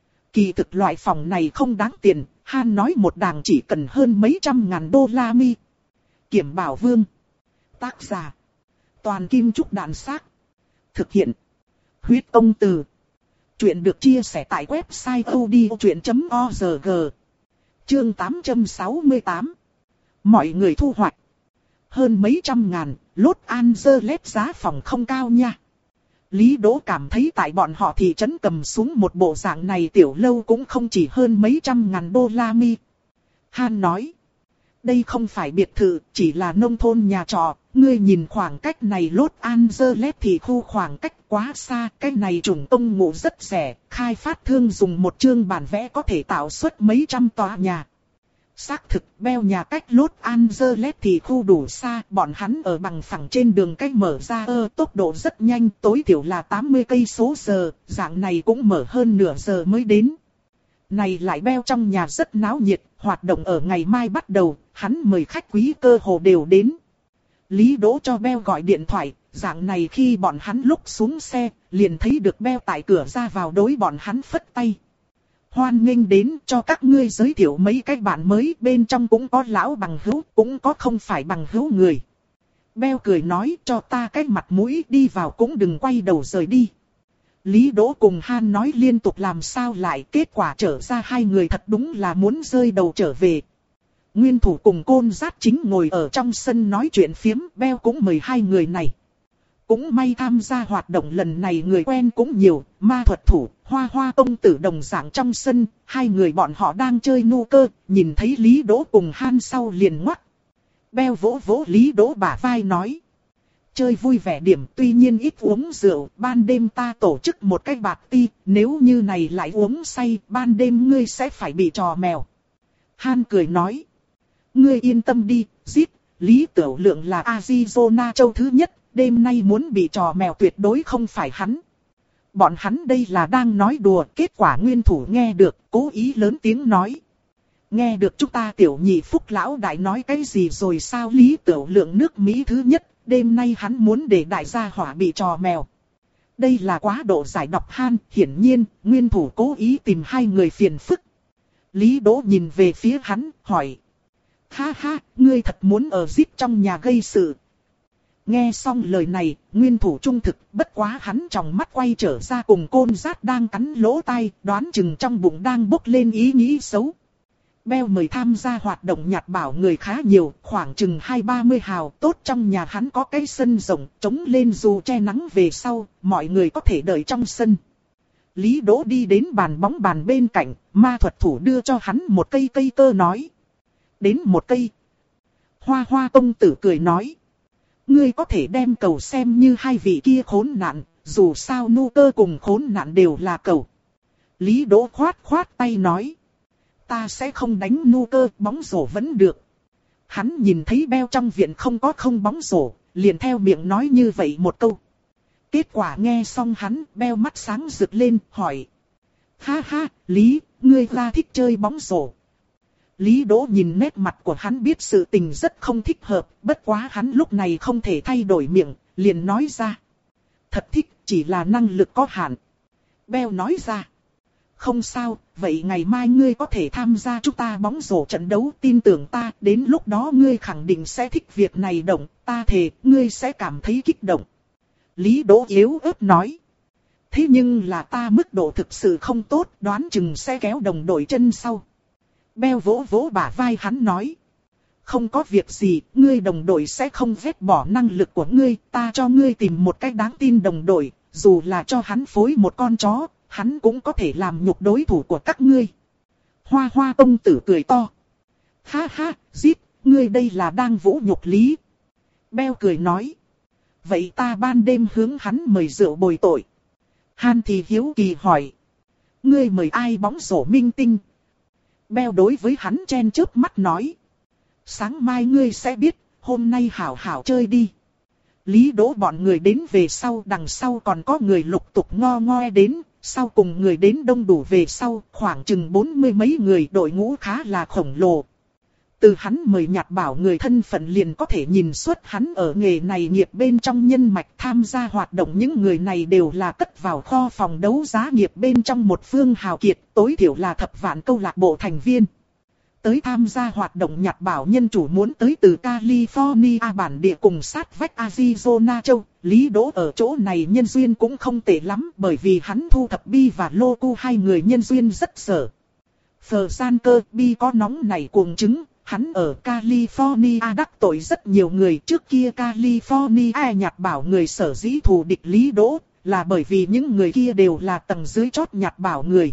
Kỳ thực loại phòng này không đáng tiền. Han nói một đàng chỉ cần hơn mấy trăm ngàn đô la mi. Kiểm Bảo Vương. Tác giả. Toàn Kim Trúc Đàn Xác. Thực hiện. Huyết Công Từ. Chuyện được chia sẻ tại website odchuyện chấm org. Chương tám trăm sáu mươi tám. Mọi người thu hoạch. Hơn mấy trăm ngàn, Los Angeles giá phòng không cao nha. Lý Đỗ cảm thấy tại bọn họ thị trấn cầm xuống một bộ dạng này tiểu lâu cũng không chỉ hơn mấy trăm ngàn đô la mi. Han nói. Đây không phải biệt thự, chỉ là nông thôn nhà trọ. Ngươi nhìn khoảng cách này Los Angeles thì khu khoảng cách quá xa. Cái này chủng công ngụ rất rẻ. Khai phát thương dùng một chương bản vẽ có thể tạo xuất mấy trăm tòa nhà. Xác thực, Bell nhà cách Los Angeles thì khu đủ xa, bọn hắn ở bằng phẳng trên đường cách mở ra ơ tốc độ rất nhanh, tối thiểu là tám mươi cây số giờ, dạng này cũng mở hơn nửa giờ mới đến. Này lại Bell trong nhà rất náo nhiệt, hoạt động ở ngày mai bắt đầu, hắn mời khách quý cơ hồ đều đến. Lý Đỗ cho Bell gọi điện thoại, dạng này khi bọn hắn lúc xuống xe, liền thấy được Bell tại cửa ra vào đối bọn hắn phất tay. Hoan nghênh đến, cho các ngươi giới thiệu mấy cái bạn mới, bên trong cũng có lão bằng hữu, cũng có không phải bằng hữu người. Bell cười nói, cho ta cái mặt mũi, đi vào cũng đừng quay đầu rời đi. Lý Đỗ cùng Han nói liên tục làm sao lại, kết quả trở ra hai người thật đúng là muốn rơi đầu trở về. Nguyên thủ cùng Côn Giác chính ngồi ở trong sân nói chuyện phiếm, Beo cũng mời hai người này. Cũng may tham gia hoạt động lần này người quen cũng nhiều, ma thuật thủ, Hoa Hoa công tử đồng dạng trong sân, hai người bọn họ đang chơi nu cơ, nhìn thấy Lý Đỗ cùng Han sau liền ngoắt. Beo vỗ vỗ Lý Đỗ bả vai nói. Chơi vui vẻ điểm, tuy nhiên ít uống rượu, ban đêm ta tổ chức một cái bạt ti, nếu như này lại uống say, ban đêm ngươi sẽ phải bị trò mèo. Han cười nói. Ngươi yên tâm đi, giết, Lý Tiểu Lượng là Arizona châu thứ nhất, đêm nay muốn bị trò mèo tuyệt đối không phải hắn. Bọn hắn đây là đang nói đùa, kết quả nguyên thủ nghe được, cố ý lớn tiếng nói. Nghe được chúng ta tiểu nhị Phúc lão đại nói cái gì rồi sao? Lý Tiểu Lượng nước Mỹ thứ nhất, đêm nay hắn muốn để đại gia hỏa bị trò mèo. Đây là quá độ giải độc Han, hiển nhiên, nguyên thủ cố ý tìm hai người phiền phức. Lý Đỗ nhìn về phía hắn, hỏi. Ha ha, ngươi thật muốn ở giết trong nhà gây sự. Nghe xong lời này, nguyên thủ trung thực, bất quá hắn trong mắt quay trở ra cùng Côn Giác đang cắn lỗ tai, đoán chừng trong bụng đang bốc lên ý nghĩ xấu. Beo mời tham gia hoạt động nhặt bảo người khá nhiều, khoảng chừng hai ba mươi hào, tốt trong nhà hắn có cái sân rộng, trống lên dù che nắng về sau, mọi người có thể đợi trong sân. Lý Đỗ đi đến bàn bóng bàn bên cạnh, ma thuật thủ đưa cho hắn một cây cây cơ nói. Đến một cây. Hoa Hoa công tử cười nói. Ngươi có thể đem cầu xem như hai vị kia khốn nạn, dù sao nu cơ cùng khốn nạn đều là cầu. Lý Đỗ khoát khoát tay nói. Ta sẽ không đánh nu cơ, bóng rổ vẫn được. Hắn nhìn thấy Beo trong viện không có không bóng rổ, liền theo miệng nói như vậy một câu. Kết quả nghe xong hắn, Beo mắt sáng rực lên, hỏi. Ha ha, Lý, ngươi ra thích chơi bóng rổ. Lý Đỗ nhìn nét mặt của hắn biết sự tình rất không thích hợp, bất quá hắn lúc này không thể thay đổi miệng, liền nói ra. Thật thích, chỉ là năng lực có hạn. Beo nói ra. Không sao, vậy ngày mai ngươi có thể tham gia chúng ta bóng rổ trận đấu, tin tưởng ta, đến lúc đó ngươi khẳng định sẽ thích việc này động, ta thề, ngươi sẽ cảm thấy kích động. Lý Đỗ yếu ớt nói. Thế nhưng là ta mức độ thực sự không tốt, đoán chừng sẽ kéo đồng đội chân sau. Beo vỗ vỗ bả vai hắn nói. Không có việc gì, ngươi đồng đội sẽ không vét bỏ năng lực của ngươi, ta cho ngươi tìm một cách đáng tin đồng đội, dù là cho hắn phối một con chó, hắn cũng có thể làm nhục đối thủ của các ngươi. Hoa Hoa công tử cười to. Ha ha, giết, ngươi đây là đang vũ nhục Lý. Beo cười nói. Vậy ta ban đêm hướng hắn mời rượu bồi tội. Han thì hiếu kỳ hỏi. Ngươi mời ai bóng rổ minh tinh? Beo đối với hắn chen chớp mắt nói. Sáng mai ngươi sẽ biết, hôm nay hảo hảo chơi đi. Lý Đỗ bọn người đến về sau, đằng sau còn có người lục tục ngo ngoe đến, sau cùng người đến đông đủ về sau, khoảng chừng bốn mươi mấy người, đội ngũ khá là khổng lồ. Từ hắn mời nhặt bảo người thân phận liền có thể nhìn xuất hắn ở nghề này nghiệp bên trong nhân mạch, tham gia hoạt động những người này đều là cất vào kho phòng đấu giá nghiệp bên trong một phương hào kiệt, tối thiểu là thập vạn câu lạc bộ thành viên. Tới tham gia hoạt động nhặt bảo nhân chủ muốn tới từ California bản địa cùng sát vách Arizona châu, Lý Đỗ ở chỗ này nhân duyên cũng không tệ lắm, bởi vì hắn thu thập Bi và Loku hai người nhân duyên rất dở. Phờ gian cơ, Bi có nóng này cuồng chứng. Hắn ở California đắc tội rất nhiều người, trước kia California nhặt bảo người sở dĩ thù địch Lý Đỗ, là bởi vì những người kia đều là tầng dưới chót nhặt bảo người.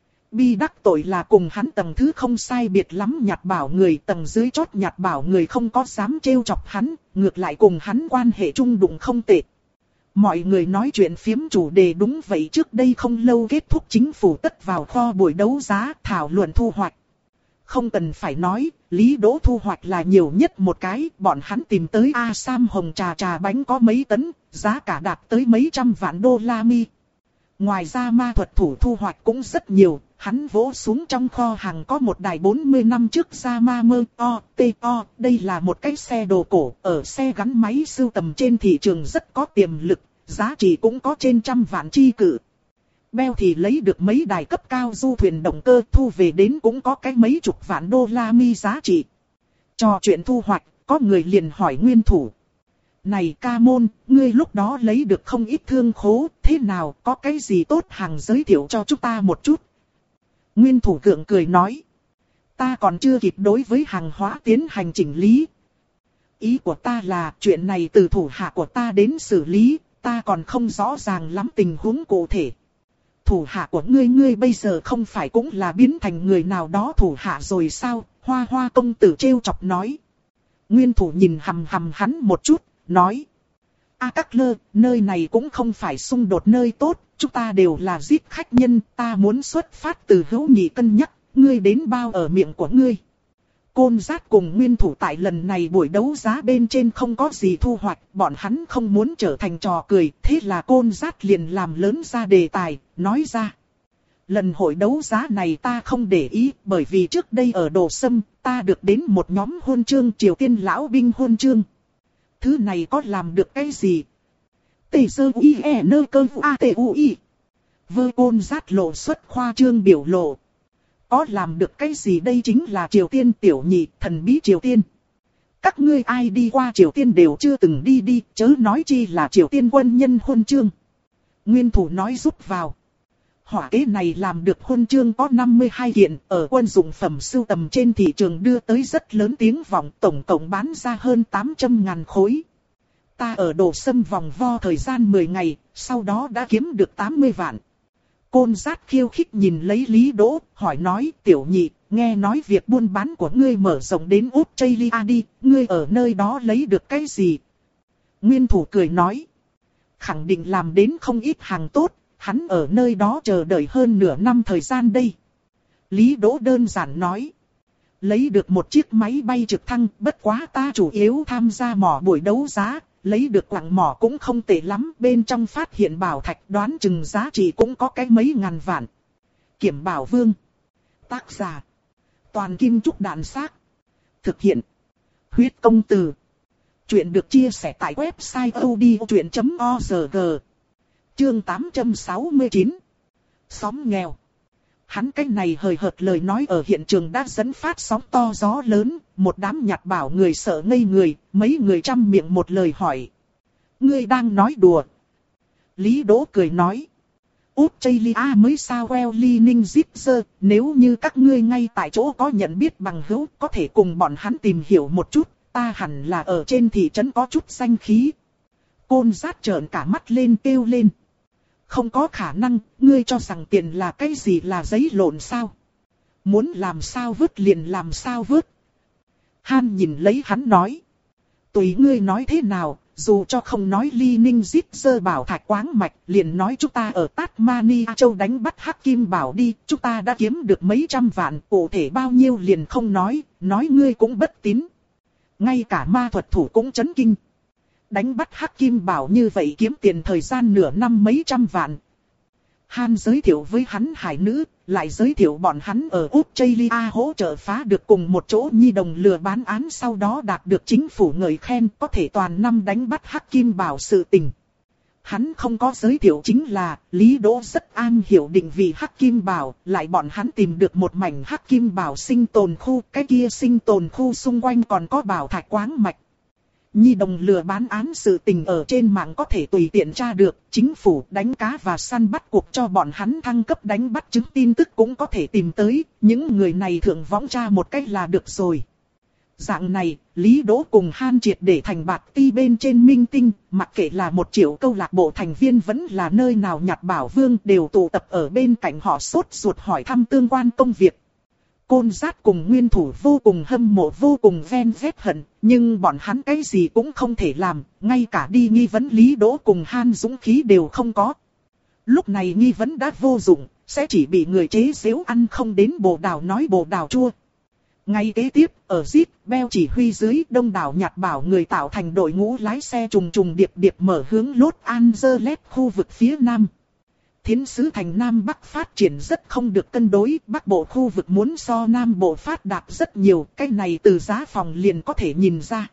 Bi đắc tội là cùng hắn tầng thứ không sai biệt lắm nhặt bảo người, tầng dưới chót nhặt bảo người không có dám trêu chọc hắn, ngược lại cùng hắn quan hệ chung đụng không tệ. Mọi người nói chuyện phiếm chủ đề đúng vậy, trước đây không lâu kết thúc chính phủ tất vào kho buổi đấu giá thảo luận thu hoạch. Không cần phải nói, Lý Đỗ thu hoạch là nhiều nhất một cái, bọn hắn tìm tới A Sam hồng trà trà bánh có mấy tấn, giá cả đạt tới mấy trăm vạn đô la mi. Ngoài ra ma thuật thủ thu hoạch cũng rất nhiều, hắn vỗ xuống trong kho hàng có một đài bốn mươi năm trước Yamaha O T O, đây là một cái xe đồ cổ, ở xe gắn máy sưu tầm trên thị trường rất có tiềm lực, giá trị cũng có trên trăm vạn chi cự. Beo thì lấy được mấy đài cấp cao du thuyền động cơ, thu về đến cũng có cái mấy chục vạn đô la mi giá trị. Trò chuyện thu hoạch, có người liền hỏi nguyên thủ. Này ca môn, ngươi lúc đó lấy được không ít thương khố, thế nào, có cái gì tốt hàng giới thiệu cho chúng ta một chút. Nguyên thủ gượng cười nói. Ta còn chưa kịp đối với hàng hóa tiến hành chỉnh lý. Ý của ta là chuyện này từ thủ hạ của ta đến xử lý, ta còn không rõ ràng lắm tình huống cụ thể. Thủ hạ của ngươi ngươi bây giờ không phải cũng là biến thành người nào đó thủ hạ rồi sao? Hoa Hoa công tử trêu chọc nói. Nguyên thủ nhìn hằm hằm hắn một chút, nói. A Các Lơ, nơi này cũng không phải xung đột nơi tốt, chúng ta đều là giết khách nhân, ta muốn xuất phát từ hữu nghị cân nhắc, ngươi đến bao ở miệng của ngươi. Côn Giác cùng Nguyên thủ tại lần này buổi đấu giá bên trên không có gì thu hoạch, bọn hắn không muốn trở thành trò cười, thế là Côn Giác liền làm lớn ra đề tài, nói ra. Lần hội đấu giá này ta không để ý, bởi vì trước đây ở Đồ Sâm, ta được đến một nhóm huân chương Triều Tiên lão binh huân chương. Thứ này có làm được cái gì? Tê sơ uy e nơ cơ a tê u i. Vơ Côn Giác lộ xuất khoa trương biểu lộ. Có làm được cái gì đây chính là Triều Tiên tiểu nhị, thần bí Triều Tiên. Các ngươi ai đi qua Triều Tiên đều chưa từng đi đi, chớ nói chi là Triều Tiên quân nhân huân chương. Nguyên thủ nói rút vào. Hỏa kế này làm được huân chương có năm mươi hai kiện, ở quân dụng phẩm sưu tầm trên thị trường đưa tới rất lớn tiếng vọng, tổng cộng bán ra hơn tám trăm ngàn khối. Ta ở Đồ Sâm vòng vo thời gian mười ngày, sau đó đã kiếm được tám mươi vạn. Côn Giác khiêu khích nhìn lấy Lý Đỗ, hỏi nói, tiểu nhị, nghe nói việc buôn bán của ngươi mở rộng đến Australia đi, ngươi ở nơi đó lấy được cái gì? Nguyên thủ cười nói, khẳng định làm đến không ít hàng tốt, hắn ở nơi đó chờ đợi hơn nửa năm thời gian đây. Lý Đỗ đơn giản nói, lấy được một chiếc máy bay trực thăng, bất quá ta chủ yếu tham gia mỏ buổi đấu giá. Lấy được quặng mỏ cũng không tệ lắm, bên trong phát hiện bảo thạch đoán chừng giá trị cũng có cái mấy ngàn vạn. Kiểm Bảo Vương. Tác giả. Toàn Kim Trúc Đạn Xác. Thực hiện. Huyết Công Từ. Chuyện được chia sẻ tại website odchuyện chấm org. Chương tám trăm sáu mươi chín. Xóm nghèo. Hắn cái này hời hợt lời nói ở hiện trường đã dẫn phát sóng to gió lớn, một đám nhặt bảo người sợ ngây người, mấy người trăm miệng một lời hỏi. Ngươi đang nói đùa. Lý Đỗ cười nói. Australia mới sao well li ninh zip sơ, nếu như các ngươi ngay tại chỗ có nhận biết bằng hữu, có thể cùng bọn hắn tìm hiểu một chút, ta hẳn là ở trên thị trấn có chút danh khí. Côn Giác trợn cả mắt lên kêu lên. Không có khả năng, ngươi cho rằng tiền là cái gì là giấy lộn sao? Muốn làm sao vứt liền làm sao vứt. Han nhìn lấy hắn nói. Tùy ngươi nói thế nào, dù cho không nói ly ninh zip sơ bảo thạch quáng mạch, liền nói chúng ta ở Tasmania châu đánh bắt hắc kim bảo đi, chúng ta đã kiếm được mấy trăm vạn, cụ thể bao nhiêu liền không nói, nói ngươi cũng bất tín. Ngay cả ma thuật thủ cũng chấn kinh. Đánh bắt hắc kim bảo như vậy kiếm tiền thời gian nửa năm mấy trăm vạn. Han giới thiệu với hắn hải nữ, lại giới thiệu bọn hắn ở Australia hỗ trợ phá được cùng một chỗ nhi đồng lừa bán án, sau đó đạt được chính phủ ngợi khen có thể toàn năm đánh bắt hắc kim bảo sự tình. Hắn không có giới thiệu chính là Lý Đỗ rất an hiểu định vị hắc kim bảo, lại bọn hắn tìm được một mảnh hắc kim bảo sinh tồn khu, cái kia sinh tồn khu xung quanh còn có bảo thạch quáng mạch. Nhi đồng lừa bán án sự tình ở trên mạng có thể tùy tiện tra được, chính phủ đánh cá và săn bắt cuộc cho bọn hắn thăng cấp đánh bắt chứng tin tức cũng có thể tìm tới, những người này thượng võng tra một cách là được rồi. Dạng này, Lý Đỗ cùng Han triệt để thành bạc ti bên trên minh tinh, mặc kệ là một triệu câu lạc bộ thành viên vẫn là nơi nào nhặt bảo vương đều tụ tập ở bên cạnh họ sốt ruột hỏi thăm tương quan công việc. Côn Giác cùng Nguyên thủ vô cùng hâm mộ vô cùng ven vét hận, nhưng bọn hắn cái gì cũng không thể làm, ngay cả đi nghi vấn Lý Đỗ cùng Han dũng khí đều không có. Lúc này nghi vấn đã vô dụng, sẽ chỉ bị người chế giễu ăn không đến bồ đào nói bồ đào chua. Ngay kế tiếp, ở Zip, Bell chỉ huy dưới đông đảo nhặt bảo người tạo thành đội ngũ lái xe trùng trùng điệp điệp mở hướng Los Angeles khu vực phía Nam. Thiến sứ thành Nam Bắc phát triển rất không được cân đối, Bắc Bộ khu vực muốn so Nam Bộ phát đạt rất nhiều, cái này từ giá phòng liền có thể nhìn ra.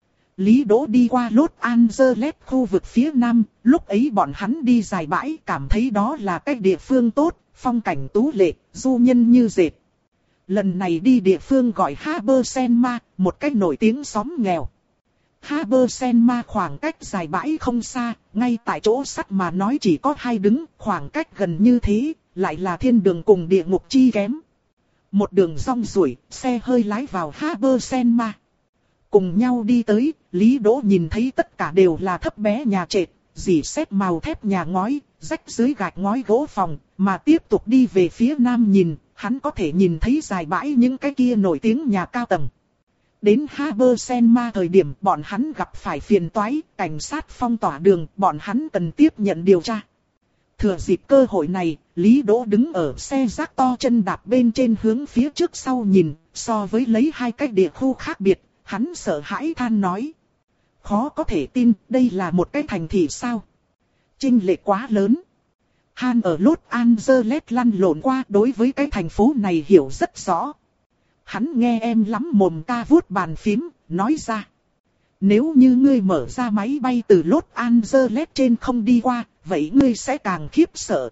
Lý Đỗ đi qua Los Angeles khu vực phía Nam, lúc ấy bọn hắn đi dài bãi cảm thấy đó là cái địa phương tốt, phong cảnh tú lệ, du nhân như dệt. Lần này đi địa phương gọi Haber Senma, một cách nổi tiếng xóm nghèo. Habersenma khoảng cách dài bãi không xa, ngay tại chỗ sắt mà nói chỉ có hai đứng, khoảng cách gần như thế, lại là thiên đường cùng địa ngục chi kém. Một đường rong ruổi, xe hơi lái vào Habersenma. Cùng nhau đi tới, Lý Đỗ nhìn thấy tất cả đều là thấp bé nhà trệt, rỉ sét màu thép nhà ngói, rách dưới gạch ngói gỗ phòng, mà tiếp tục đi về phía nam nhìn, hắn có thể nhìn thấy dài bãi những cái kia nổi tiếng nhà cao tầng. Đến Habersenma thời điểm bọn hắn gặp phải phiền toái, cảnh sát phong tỏa đường, bọn hắn cần tiếp nhận điều tra. Thừa dịp cơ hội này, Lý Đỗ đứng ở xe rác to chân đạp bên trên hướng phía trước sau nhìn, so với lấy hai cái địa khu khác biệt, hắn sợ hãi than nói. Khó có thể tin, đây là một cái thành thị sao? Chênh lệch quá lớn. Han ở Los Angeles lăn lộn qua, đối với cái thành phố này hiểu rất rõ. Hắn nghe em lắm mồm ca vuốt bàn phím, nói ra. Nếu như ngươi mở ra máy bay từ Los Angeles trên không đi qua, vậy ngươi sẽ càng khiếp sợ.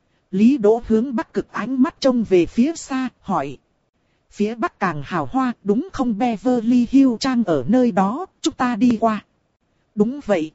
Lý Đỗ hướng bắc cực ánh mắt trông về phía xa, hỏi. Phía bắc càng hào hoa, đúng không? Beverly Hills Trang ở nơi đó, chúng ta đi qua. Đúng vậy.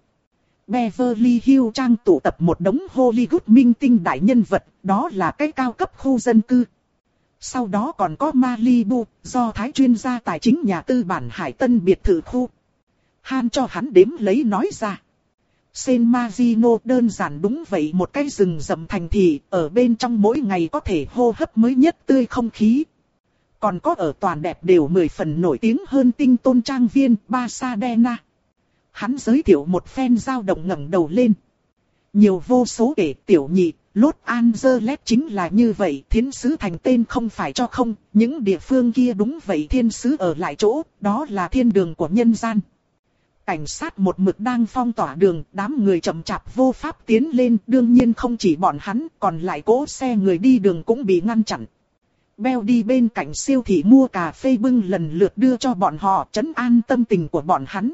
Beverly Hills Trang tụ tập một đống Hollywood minh tinh đại nhân vật, đó là cái cao cấp khu dân cư. Sau đó còn có Malibu, do Thái chuyên gia tài chính nhà tư bản Hải Tân biệt thự khu. Han cho hắn đếm lấy nói ra. San Marino đơn giản đúng vậy, một cái rừng rậm thành thị, ở bên trong mỗi ngày có thể hô hấp mới nhất tươi không khí. Còn có ở toàn đẹp đều mười phần nổi tiếng hơn tinh tôn trang viên Pasadena. Hắn giới thiệu một phen dao động ngẩng đầu lên. Nhiều vô số kể tiểu nhị, Los Angeles chính là như vậy, thiên sứ thành tên không phải cho không, những địa phương kia đúng vậy, thiên sứ ở lại chỗ, đó là thiên đường của nhân gian. Cảnh sát một mực đang phong tỏa đường, đám người chậm chạp vô pháp tiến lên, đương nhiên không chỉ bọn hắn, còn lại cỗ xe người đi đường cũng bị ngăn chặn. Beo đi bên cạnh siêu thị mua cà phê bưng lần lượt đưa cho bọn họ, trấn an tâm tình của bọn hắn.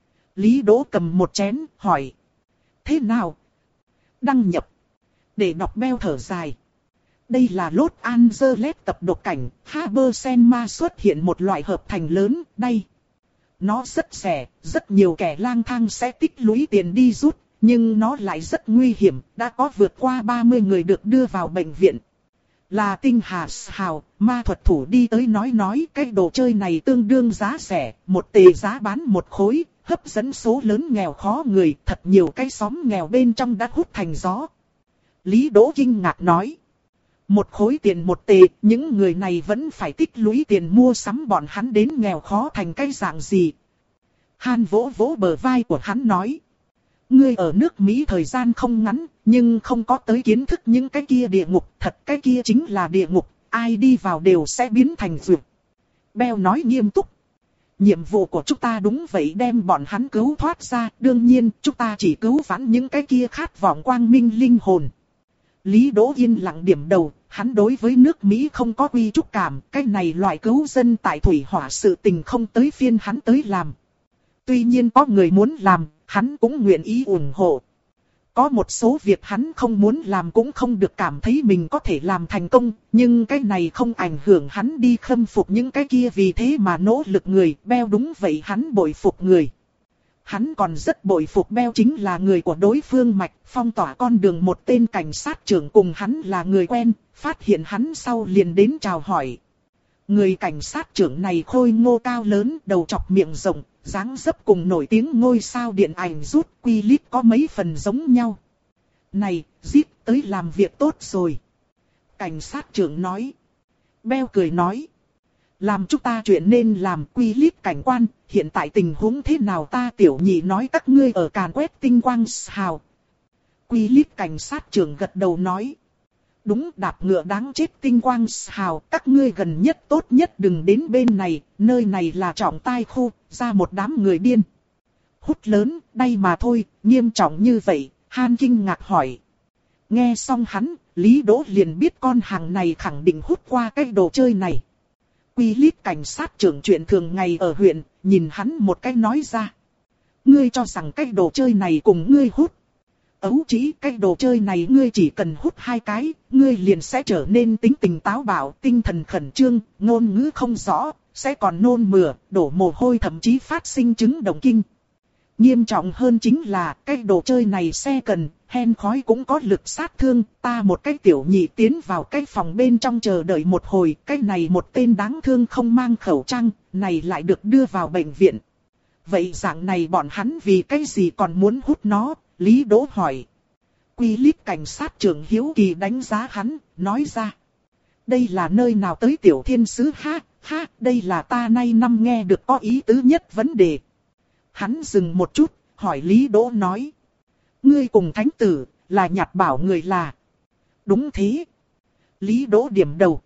Lý Đỗ cầm một chén, hỏi. Thế nào? Đăng nhập. Để đọc Beo thở dài. Đây là Los Angeles tập độc cảnh, Habersenma xuất hiện một loại hợp thành lớn, đây. Nó rất rẻ, rất nhiều kẻ lang thang sẽ tích lũy tiền đi rút, nhưng nó lại rất nguy hiểm, đã có vượt qua ba mươi người được đưa vào bệnh viện. Là Tinh Hà Hào, ma thuật thủ đi tới nói nói cái đồ chơi này tương đương giá rẻ, một tệ giá bán một khối, hấp dẫn số lớn nghèo khó người, thật nhiều cái xóm nghèo bên trong đã hút thành gió. Lý Đỗ kinh ngạc nói. Một khối tiền một tệ, những người này vẫn phải tích lũy tiền mua sắm, bọn hắn đến nghèo khó thành cái dạng gì. Han vỗ vỗ bờ vai của hắn nói. Ngươi ở nước Mỹ thời gian không ngắn, nhưng không có tới kiến thức những cái kia địa ngục, thật cái kia chính là địa ngục, ai đi vào đều sẽ biến thành dược. Beo nói nghiêm túc. Nhiệm vụ của chúng ta đúng vậy, đem bọn hắn cứu thoát ra, đương nhiên chúng ta chỉ cứu vãn những cái kia khát vọng quang minh linh hồn. Lý Đỗ yên lặng điểm đầu, hắn đối với nước Mỹ không có quy trúc cảm, cái này loại cứu dân tại thủy hỏa sự tình không tới phiên hắn tới làm. Tuy nhiên có người muốn làm, hắn cũng nguyện ý ủng hộ. Có một số việc hắn không muốn làm cũng không được cảm thấy mình có thể làm thành công, nhưng cái này không ảnh hưởng hắn đi khâm phục những cái kia vì thế mà nỗ lực người. Beo đúng vậy, hắn bội phục người. Hắn còn rất bội phục Beo chính là người của đối phương mạch, phong tỏa con đường một tên cảnh sát trưởng cùng hắn là người quen, phát hiện hắn sau liền đến chào hỏi. Người cảnh sát trưởng này khôi ngô cao lớn, đầu trọc miệng rộng, dáng dấp cùng nổi tiếng ngôi sao điện ảnh rút quy lít có mấy phần giống nhau. Này, giết tới làm việc tốt rồi. Cảnh sát trưởng nói. Beo cười nói. Làm chúng ta chuyện nên làm, quy lít cảnh quan, hiện tại tình huống thế nào ta tiểu nhị nói các ngươi ở càn quét tinh quang hào. Quy lít cảnh sát trưởng gật đầu nói. Đúng, đạp ngựa đáng chết tinh quang hào, các ngươi gần nhất tốt nhất đừng đến bên này, nơi này là trọng tai khu, ra một đám người điên. Hút lớn, đây mà thôi, nghiêm trọng như vậy, Han kinh ngạc hỏi. Nghe xong hắn, Lý Đỗ liền biết con hàng này khẳng định hút qua cái đồ chơi này. Quy lít cảnh sát trưởng chuyện thường ngày ở huyện, nhìn hắn một cái nói ra. Ngươi cho rằng cái đồ chơi này cùng ngươi hút. Ấu chỉ cái đồ chơi này ngươi chỉ cần hút hai cái, ngươi liền sẽ trở nên tính tình táo bạo, tinh thần khẩn trương, ngôn ngữ không rõ, sẽ còn nôn mửa, đổ mồ hôi thậm chí phát sinh chứng động kinh. Nghiêm trọng hơn chính là cái đồ chơi này xe cần, hen khói cũng có lực sát thương. Ta một cái tiểu nhị tiến vào cái phòng bên trong chờ đợi một hồi. Cái này một tên đáng thương không mang khẩu trang, này lại được đưa vào bệnh viện. Vậy dạng này bọn hắn vì cái gì còn muốn hút nó? Lý Đỗ hỏi. Quy líp cảnh sát trưởng hiếu kỳ đánh giá hắn, nói ra. Đây là nơi nào tới tiểu thiên sứ ha, ha, đây là ta nay năm nghe được có ý tứ nhất vấn đề. Hắn dừng một chút, hỏi Lý Đỗ nói. Ngươi cùng thánh tử, là nhặt bảo người là. Đúng thế. Lý Đỗ điểm đầu.